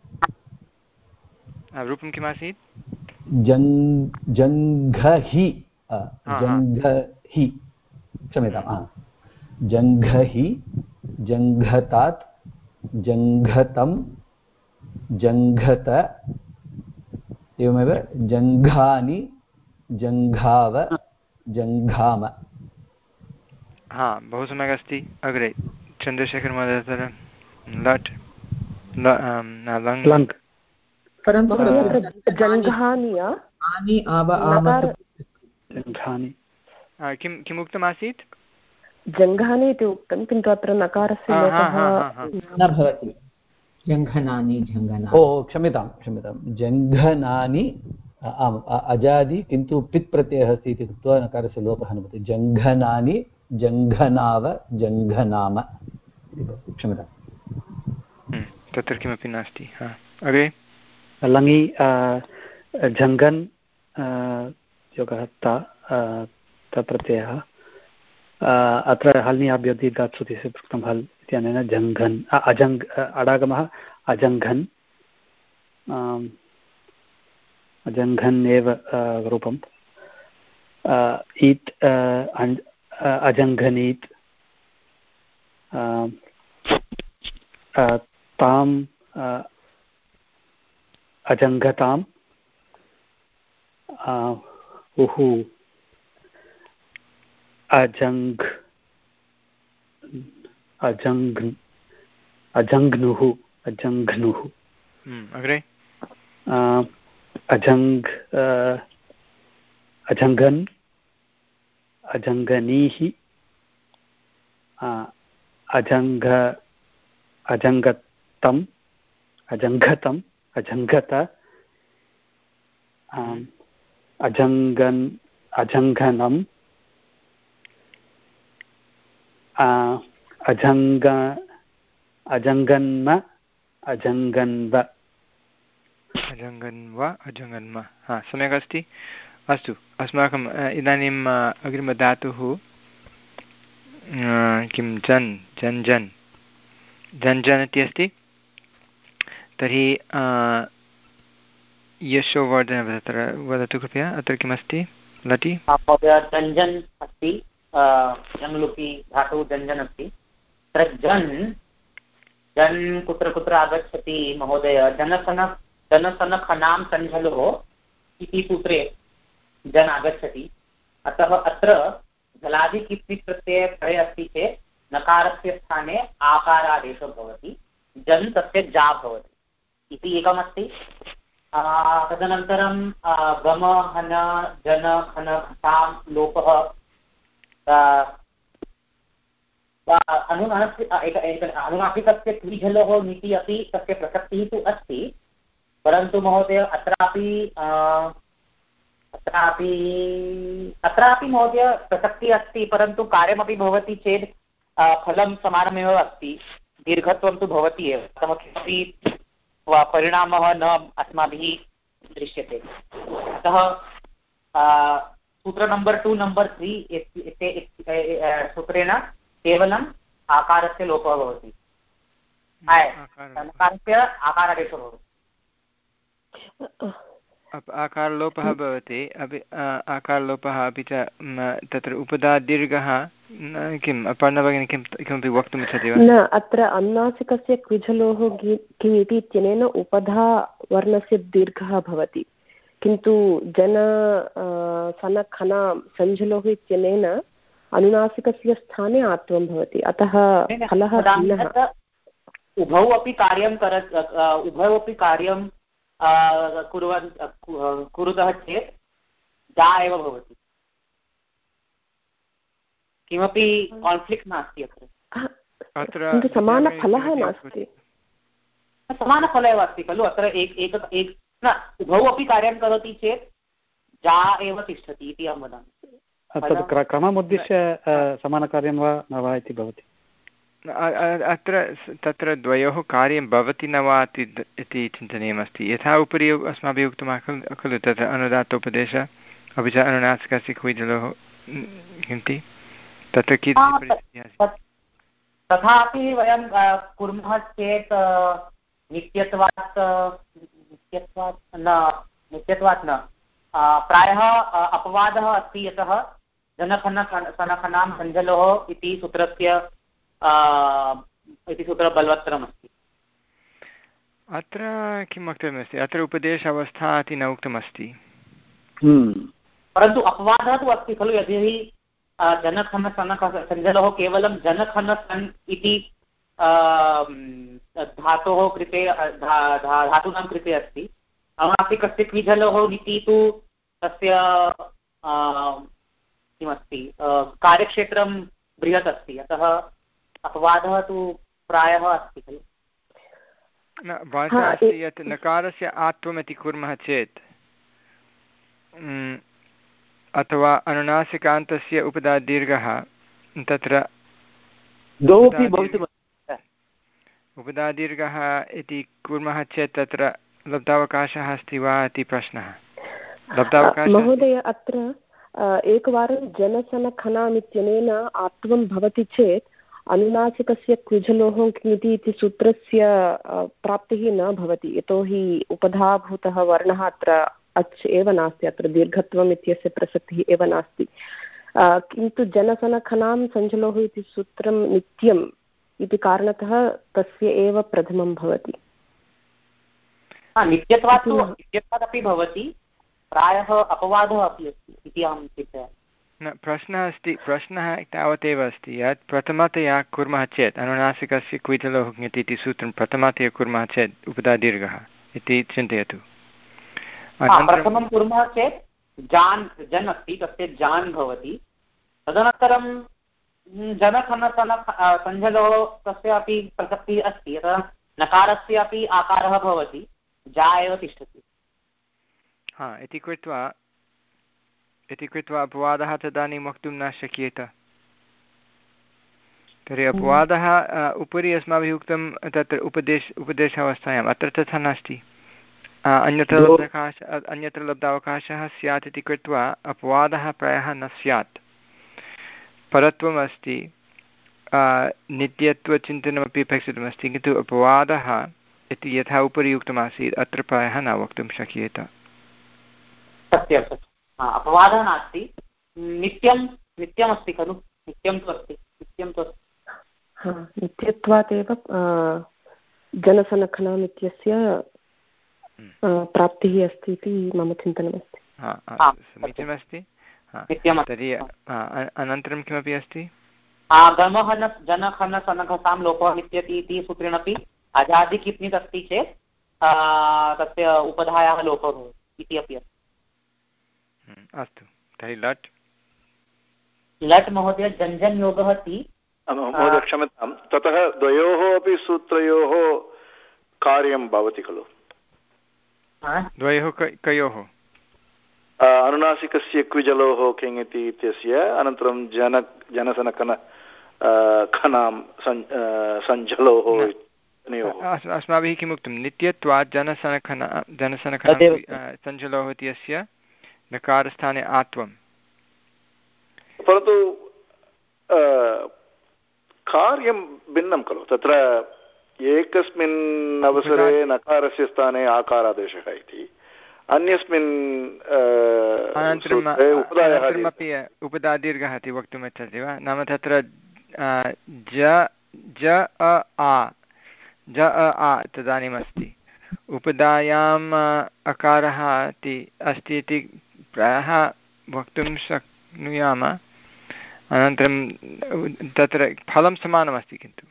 रूपं किमासीत्? जङ् जङ्घहि जङ्घहि क्षम्यतां जङ्घहि जङ्घतात् जङ्घतं जङ्घत एवमेव जङ्घानि जङ्घाव जङ्घाम। हा, बहु सम्यक् अस्ति। अग्रे चन्द्रशेखरमहोदय लट् लङ् परन्तु किं किम् उक्तमासीत्? जङ्घानि इति उक्तं, किन्तु अत्र नकारस्य न भवति। जङ्घनानि जङ्घना ओ क्षम्यतां क्षम्यतां जङ्घनानि आम् अजादि किन्तु पित् प्रत्ययः अस्ति इति कृत्वा नकारस्य लोपः न भवति। जङ्घनानि जङ्घनाव जङ्घनाम। क्षम्यतां तत्र किमपि नास्ति। अग्रे लङि झङ्गन् योगः ता प्रत्ययः अत्र हल्नियाभ्यो दीर्घात् श्रुतिः पृक्तं हल् इत्यनेन जङ्घन् अजङ् अडागमः अजङ्घन् अजङ्घन् एव रूपम् ईत् अजङ्घनीत् ताम् अजङ्घताम् उहु अजङ्घ अजङ्घ् अजङ्घ्नुः अजङ्घ्नुः अग्रे अजङ्घ् अजङ्घन् अजङ्घनीः अजङ्घ अजङ्गतम् अजङ्घतम् अजङ्घत अजङ्गन् अजङ्घनम् अजङ्ग अजङ्गन्म अजङ्गन्व अजङ्गन्व अजङ्गन्म। हा, सम्यक् अस्ति। अस्तु, अस्माकम् इदानीम् अग्रिमधातुः किं जन् जन् जन् जन् जन् इति अस्ति। तर्हि यशोवर्धन तत्र वदतु कृपया, अत्र किमस्ति? लटि महोदय जञ्जन् अस्ति, जङ्लुकि धातुः जञ्जन् अस्ति। तत्र जन् जन् कुत्र कुत्र आगच्छति महोदय? जनसन जनसनखनां सञ्झलोः इति सूत्रे जन् आगच्छति। अतः अत्र जलादिकिप् प्रत्यये परे अस्ति चेत् नकारस्य स्थाने आकारादेशो भवति, जन् तस्य जा भवति इति एकमस्ति। तदनन्तरं गम हन जन खन घटां लोपः अनुनासिकस्य क्रीझलोः नीति अपि तस्य प्रसक्तिः तु अस्ति, परन्तु महोदय अत्रापि अत्रापि अत्रापि महोदय प्रसक्तिः अस्ति, परन्तु कार्यमपि भवति चेत् फलं समानमेव अस्ति, दीर्घत्वं तु भवति एव, अतः किमपि परिणामः न अस्माभिः दृश्यते। अतः सूत्र नम्बर् टु नम्बर् त्री सूत्रेण केवलम् आकारस्य लोपः भवति, नकारस्य आकारादेशो भवति। आकारलोपः भवति अपि आकारलोपः अपि च तत्र उपदा दीर्घः किम् अपर्णभगिनी किं किमपि वक्तुम् इच्छति वा? न, अत्र अनुनासिकस्य क्विझलोः किम् इति इत्यनेन उपधा वर्णस्य दीर्घः भवति, किन्तु जन सन खन सञ्झलोः इत्यनेन अनुनासिकस्य स्थाने आत्वं भवति, अतः फलः भिन्नः। उभौ अपि कार्यं कर उभौ अपि कार्यं कुर्वन् कुरुतः चेत् जा एव भवति, किमपि कान्फ्लिक्ट् नास्ति अत्र। किन्तु समानफलः नास्ति, समानफलः एव अस्ति खलु अत्र। एक एक एक न उभौ अपि कार्यं करोति चेत् जा एव तिष्ठति इति अहं वदामि। तत् क्रममुद्दिश्य समानकार्यं वा न वा इति भवति। अत्र तत्र द्वयोः कार्यं भवति न वा इति चिन्तनीयमस्ति। यथा उपरि अस्माभिः उक्तमः खलु खलु तत्र अनुदात्तोपदेशः अपि च अनुनासिकस्य क्विजलोः किन्ति तत्र कीदृशी परिस्थितिः अस्ति। तथापि वयं कुर्मः चेत् नित्यत्वात् नित्यत्वात् न नित्यत्वात् न प्रायः अपवादः अस्ति। यतः जनखन सनखनां सञ्जलोः इति सूत्रस्य इति सूत्रं बलवत्तरमस्ति। अत्र किं वक्तव्यमस्ति, अत्र उपदेश अवस्था इति न उक्तमस्ति। परन्तु अपवादः तु अस्ति खलु। यदि जनखन सनख सञ्जलोः केवलं जनखन सन् इति धातोः कृते धातूनां कृते अस्ति, अनुनासिकस्य क्विझलोः इति तु तस्य किमस्ति कार्यक्षेत्रं बृहत् अस्ति। अतः अपवादः तु प्रायः अस्ति खलु। न वाचा अस्ति यत् नकारस्य आत्वमिति कुर्मः चेत् अथवा अनुनासिकान्तस्य उपदादीर्घः तत्र उपदादीर्घः इति कुर्मः चेत् तत्र लब्धावकाशः अस्ति वा इति प्रश्नः। लब्धावकाशः महोदय, अत्र एकवारं जनसनखनाम् इत्यनेन आत्वं भवति चेत् अनुनासिकस्य क्विझलोः क्ङिति इति सूत्रस्य प्राप्तिः न भवति। यतोहि उपधाभूतः वर्णः अत्र अच् एव नास्ति, अत्र दीर्घत्वम् इत्यस्य प्रसक्तिः एव नास्ति। किन्तु जनसनखनां सञ्जलोः इति सूत्रं नित्यम् इति कारणतः तस्य एव प्रथमं भवति। नित्यत्वात् नित्यत्वादपि भवति, प्रायः अपवादः अपि अस्ति इति अहं चिन्तयामि। न प्रश्नः अस्ति, प्रश्नः तावदेव अस्ति यत् प्रथमतया कुर्मः चेत् अनुनासिकस्य क्विझलोः क्ङिति इति सूत्रं प्रथमतया कुर्मः चेत् उपधादीर्घः इति चिन्तयतु। प्रथमं कुर्मः चेत् जान् जन् अस्ति तस्य जान् भवति। तदनन्तरं जनखनसनख सञ्जलोः तस्य अपि प्रसक्तिः अस्ति। यतः नकारस्य अपि आकारः भवति, जा एव तिष्ठति। हा इति कृत्वा इति कृत्वा अपवादः तदानीं वक्तुं न शक्येत। तर्हि अपवादः उपरि अस्माभिः उक्तं तत्र उपदेश उपदेशावस्थायाम्, अत्र तथा नास्ति। अन्यत्र लब्धावकाश अन्यत्र लब्धावकाशः स्यात् इति कृत्वा अपवादः प्रायः न स्यात्। परत्वम् अस्ति, नित्यत्वचिन्तनमपि अपेक्षितमस्ति, किन्तु अपवादः इति यथा उपरि उक्तमासीत् अत्र प्रायः न वक्तुं शक्येत। सत्यं सत्यम्, अपवादः नास्ति, नित्यं नित्यमस्ति खलु। नित्यं तु अस्ति, नित्यं तु अस्ति। नित्यत्वात् एव जनसनखनाम् इत्यस्य प्राप्तिः अस्ति इति मम चिन्तनमस्ति। समीचीनमस्ति। तर्हि अनन्तरं किमपि अस्ति? गमहन जनखन सनखसां लोपः नित्यति इति सूत्रेणपि अजादिकिप्नित् अस्ति चेत् तस्य उपधायाः लोपः भवति इति अपि अस्ति। अस्तु, तर्हि लट् लट् महोदय जञ्जन् योगः अस्ति महोदय क्षम्यतां, ततः द्वयोः अपि सूत्रयोः कार्यं भवति खलु। द्वयोः कयोः? अनुनासिकस्य क्विजलोः किङ् इति इत्यस्य, अनन्तरं जन जनसनखन खनां सञ्जलोः। अस्माभिः किमुक्तं? नित्यत्वात् जनसनखन जनसनखन सञ्जलोः इत्यस्य नकारस्थाने आत्वं। परन्तु कार्यं भिन्नं खलु। तत्र एकस्मिन् अवसरे नकारस्य स्थाने आकारादेशः इति, अन्यस्मिन् अनन्तरमपि उपदादीर्घः इति वक्तुम् इच्छति वा? नाम तत्र ज ज अ आ ज अ आ तदानीम् अस्ति, उपदायाम् अकारः इति अस्ति इति प्रायः वक्तुं शक्नुयाम। अनन्तरं तत्र फलं समानमस्ति, किन्तु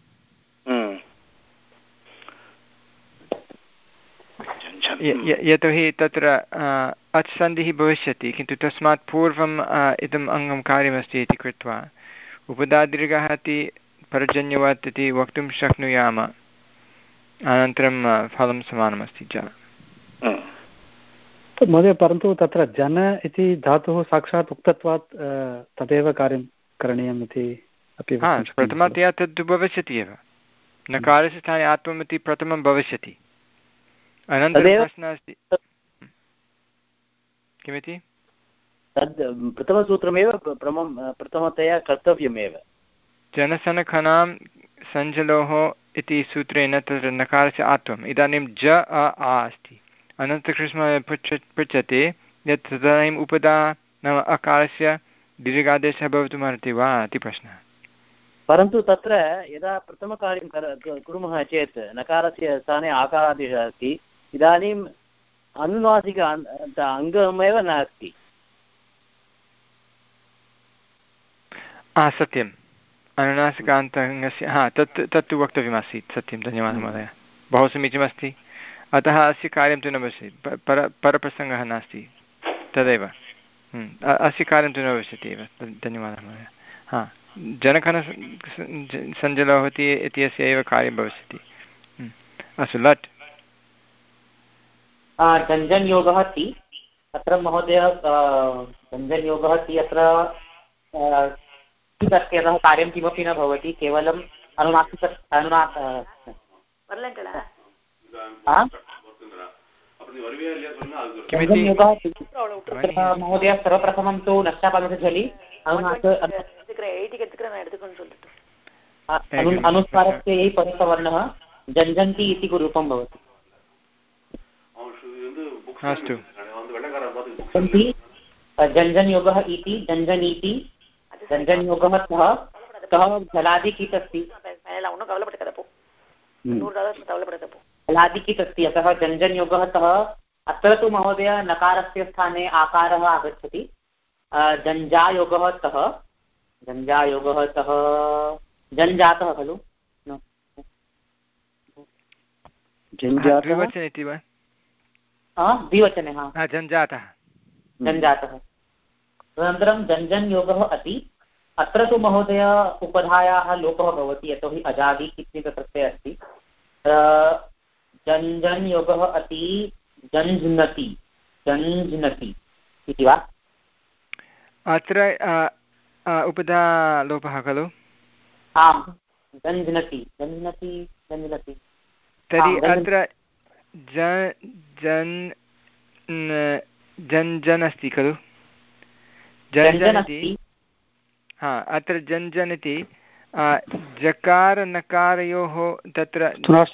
यतोहि तत्र अच् सन्धिः भविष्यति, किन्तु तस्मात् पूर्वम् इदम् अङ्गं कार्यमस्ति इति कृत्वा उपदादीर्घः इति परजन्यवत् इति वक्तुं शक्नुयाम। अनन्तरं फलं समानमस्ति च। महोदय परन्तु तत्र जन इति धातुः साक्षात् उक्तत्वात् तदेव कार्यं करणीयम् इति अपि प्रथमतया तद् भविष्यति एव नकारस्य स्थाने आत्वम् इति प्रथमं भविष्यति अनन्तरं प्रश्नः अस्ति किमिति तद् प्रथमसूत्रमेव प्रथमतया कर्तव्यमेव जनसनखनां सञ्जलोः इति सूत्रेण तत्र नकारस्य आत्वम् इदानीं ज अ आ अस्ति अनन्तकृष्णः पृच्छ पृच्छति यत् तदानीम् उपदा नाम अकारस्य दीर्घादेशः भवितुमर्हति वा इति प्रश्नः परन्तु तत्र यदा प्रथमकार्यं कुर्मः चेत् नकारस्य स्थाने आकारादेशः अस्ति इदानीम् अनुनासिक अङ्गमेव नास्ति सत्यम् अनुनासिकान्तङ्गस्य हा तत् तत्तु वक्तव्यमासीत् सत्यं धन्यवादः महोदय बहु समीचीनमस्ति अतः अस्य कार्यं तु न भविष्यति पर परप्रसङ्गः नास्ति तदेव अस्य कार्यं तु न भविष्यति एव धन्यवादः महोदय हा जनखन सञ्जलोः इत्यस्य एव कार्यं भविष्यति अस्तु लट् जञ्जन्योगः अस्ति अत्र महोदय जञ्जन्योगः अस्ति अत्र इत्यतः कार्यं किमपि न भवति केवलम् अनुनासिक अनुना महोदय सर्वप्रथमं तु नष्टापदझलि अनुस्वारस्य यही परिसवर्णः जञ्जन्ति इति रूपं भवति अस्तु जञ्जन्योगः इति जञ्जनीति जञ्जन्योगः सः सः जलादिकित् अस्ति जलादिकित् अस्ति अतः जञ्जन्योगः सः अत्र तु महोदय नकारस्य स्थाने आकारः आगच्छति जञ्जायोगः सः जञ्जायोगः सः जञ्जातः खलु द्विवचने इति वा द्विवचने हा जञ्जातः जञ्जातः तदनन्तरं जञ्जन्योगः अस्ति अत्र तु महोदय उपधायाः लोपः भवति यतोहि अजादि इति प्रत्ययः अस्ति जञ्जन्योगः अस्ति जञ्झ्नति जञ्झ्नति इति वा अत्र उपधा लोपः खलु आम् जञ्झ्नति जञ्झ्नति जञ्झ्नति तर्हि अत्र जन् जञ्जन् अस्ति खलु जञ्जन् इति हा अत्र जञ्जन् इति जकारनकारयोः तत्र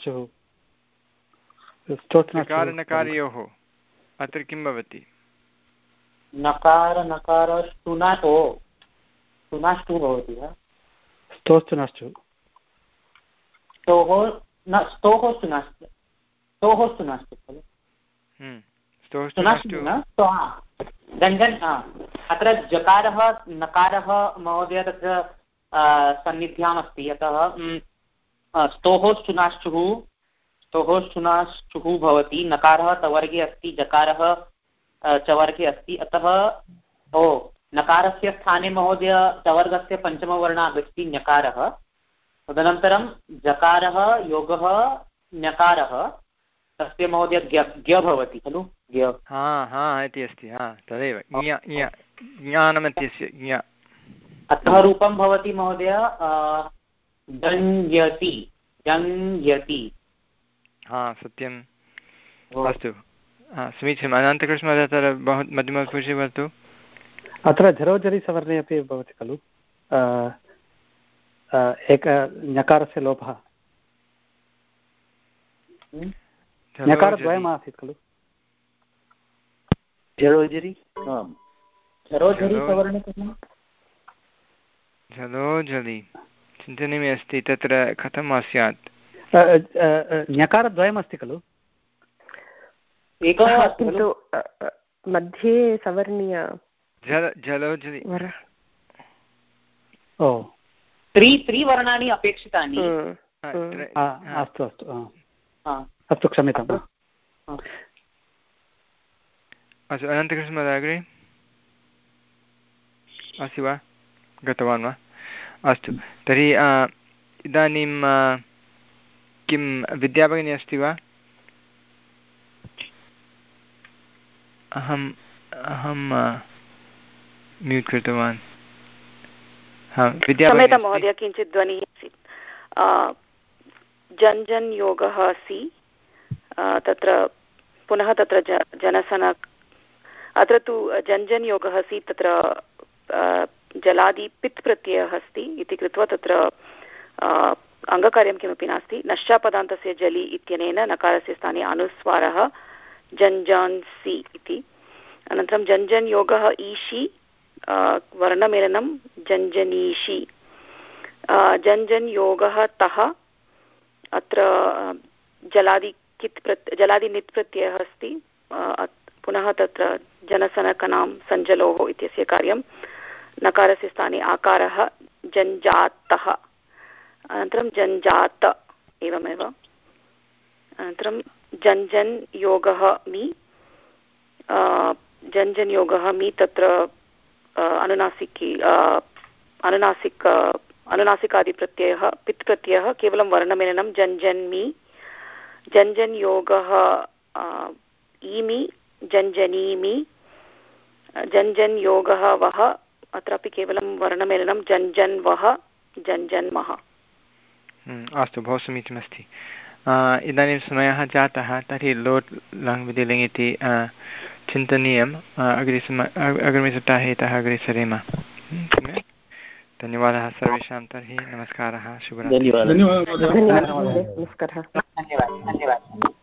जकारनकारयोः अत्र किं भवति नकार नकार स्तुनातो स्तुनाष्टु भवति वा स्तोस्तुनाष्टु स्तोः न स्तोः स्तुनाष्टु स्तोः स्तुनाष्टु खलु स्तुनाष्टु जञ्जन् अत्र जकारः नकारः महोदय तत्र सन्निध्याम् अस्ति अतः स्तोः स्तुनाष्टुः स्तोः स्तुनाष्टुः भवति नकारः तवर्गे अस्ति जकारः चवर्गे अस्ति अतः ओ नकारस्य स्थाने महोदय चवर्गस्य पञ्चमवर्णः आगच्छति ञकारः तदनन्तरं जकारः योगः ञकारः तस्य महोदय ज्ञ भवति खलु ज्ञ हा हा इति अस्ति हा तदेव ज्ञानमित्यस्य ज्ञ अतः रूपं भवति महोदय जञ्यति जञ्यति हा सत्यम् अस्तु समीचीनम् अनन्तकृष्ण तत्र बहु मध्यमपुरुषे वदतु अत्र झरोझरि सवर्णे अपि भवति खलु एक ञकारस्य लोपः ञकारद्वयम् आसीत् खलु झरोझरि झरोझरि सवर्णे झलोझलि चिन्तनीयम् अस्ति तत्र कथं स्यात् ञकारद्वयमस्ति खलु एकः किन्तु मध्ये सवर्णीय जल जलोझलि ओ त्रि त्रिवर्णानि अपेक्षितानि अस्तु अस्तु अस्तु क्षम्यताम् अस्तु अनन्तकृष्ण अग्रे अस्ति वा गतवान् वा अस्तु तर्हि इदानीं किं विद्याभगिनी अस्ति वा अहम् अहं म्यूट् कृतवान्। क्षम्यतां महोदय, किञ्चित् ध्वनिः आसीत्। जन् जन् योगः अस्ति तत्र पुनः तत्र ज जनसन अत्र तु जन् जन् योगः अस्ति तत्र जलादि पित् प्रत्ययः अस्ति इति कृत्वा तत्र अङ्गकार्यं किमपि नास्ति। नश्चापदान्तस्य जलि इत्यनेन नकारस्य स्थाने अनुस्वारः जञ्जान्सि इति। अनन्तरं जन् जन् योगः ईशि वर्णमेलनं जञ्जनीषि। जन् जन् योगः तः अत्र जलादि कित् प्रत् जलादि नित् प्रत्ययः अस्ति। पुनः तत्र जनसनकनां सञ्जलोः इत्यस्य कार्यं। नकारस्य स्थाने आकारः जञ्जातः। अनन्तरं जञ्जात एवमेव। अनन्तरं जन् जन् योगः मि जन् जन् योगः मि तत्र अनुनासिकी अनुनासिक अनुनासिकादिप्रत्ययः पित् प्रत्ययः केवलं वर्णमेलनं जन् जन्मि। जन् जन् योगः ईमि जञ्जनीमि। जन् जन् योगः वः अत्रापि केवलं वर्णमेलनं जन् जन् वः जन् जन्मः। अस्तु, बहु समीचीनमस्ति। इदानीं समयः जातः, तर्हि लोट् लङ् विधिलिङ् इति चिन्तनीयम्। अग्रे अग्रिमसप्ताहे इतः अग्रे सरेम। धन्यवादः सर्वेषां। तर्हि नमस्कारः, शुभरात्रिः। धन्यवादः। नमस्कारः। धन्यवादः।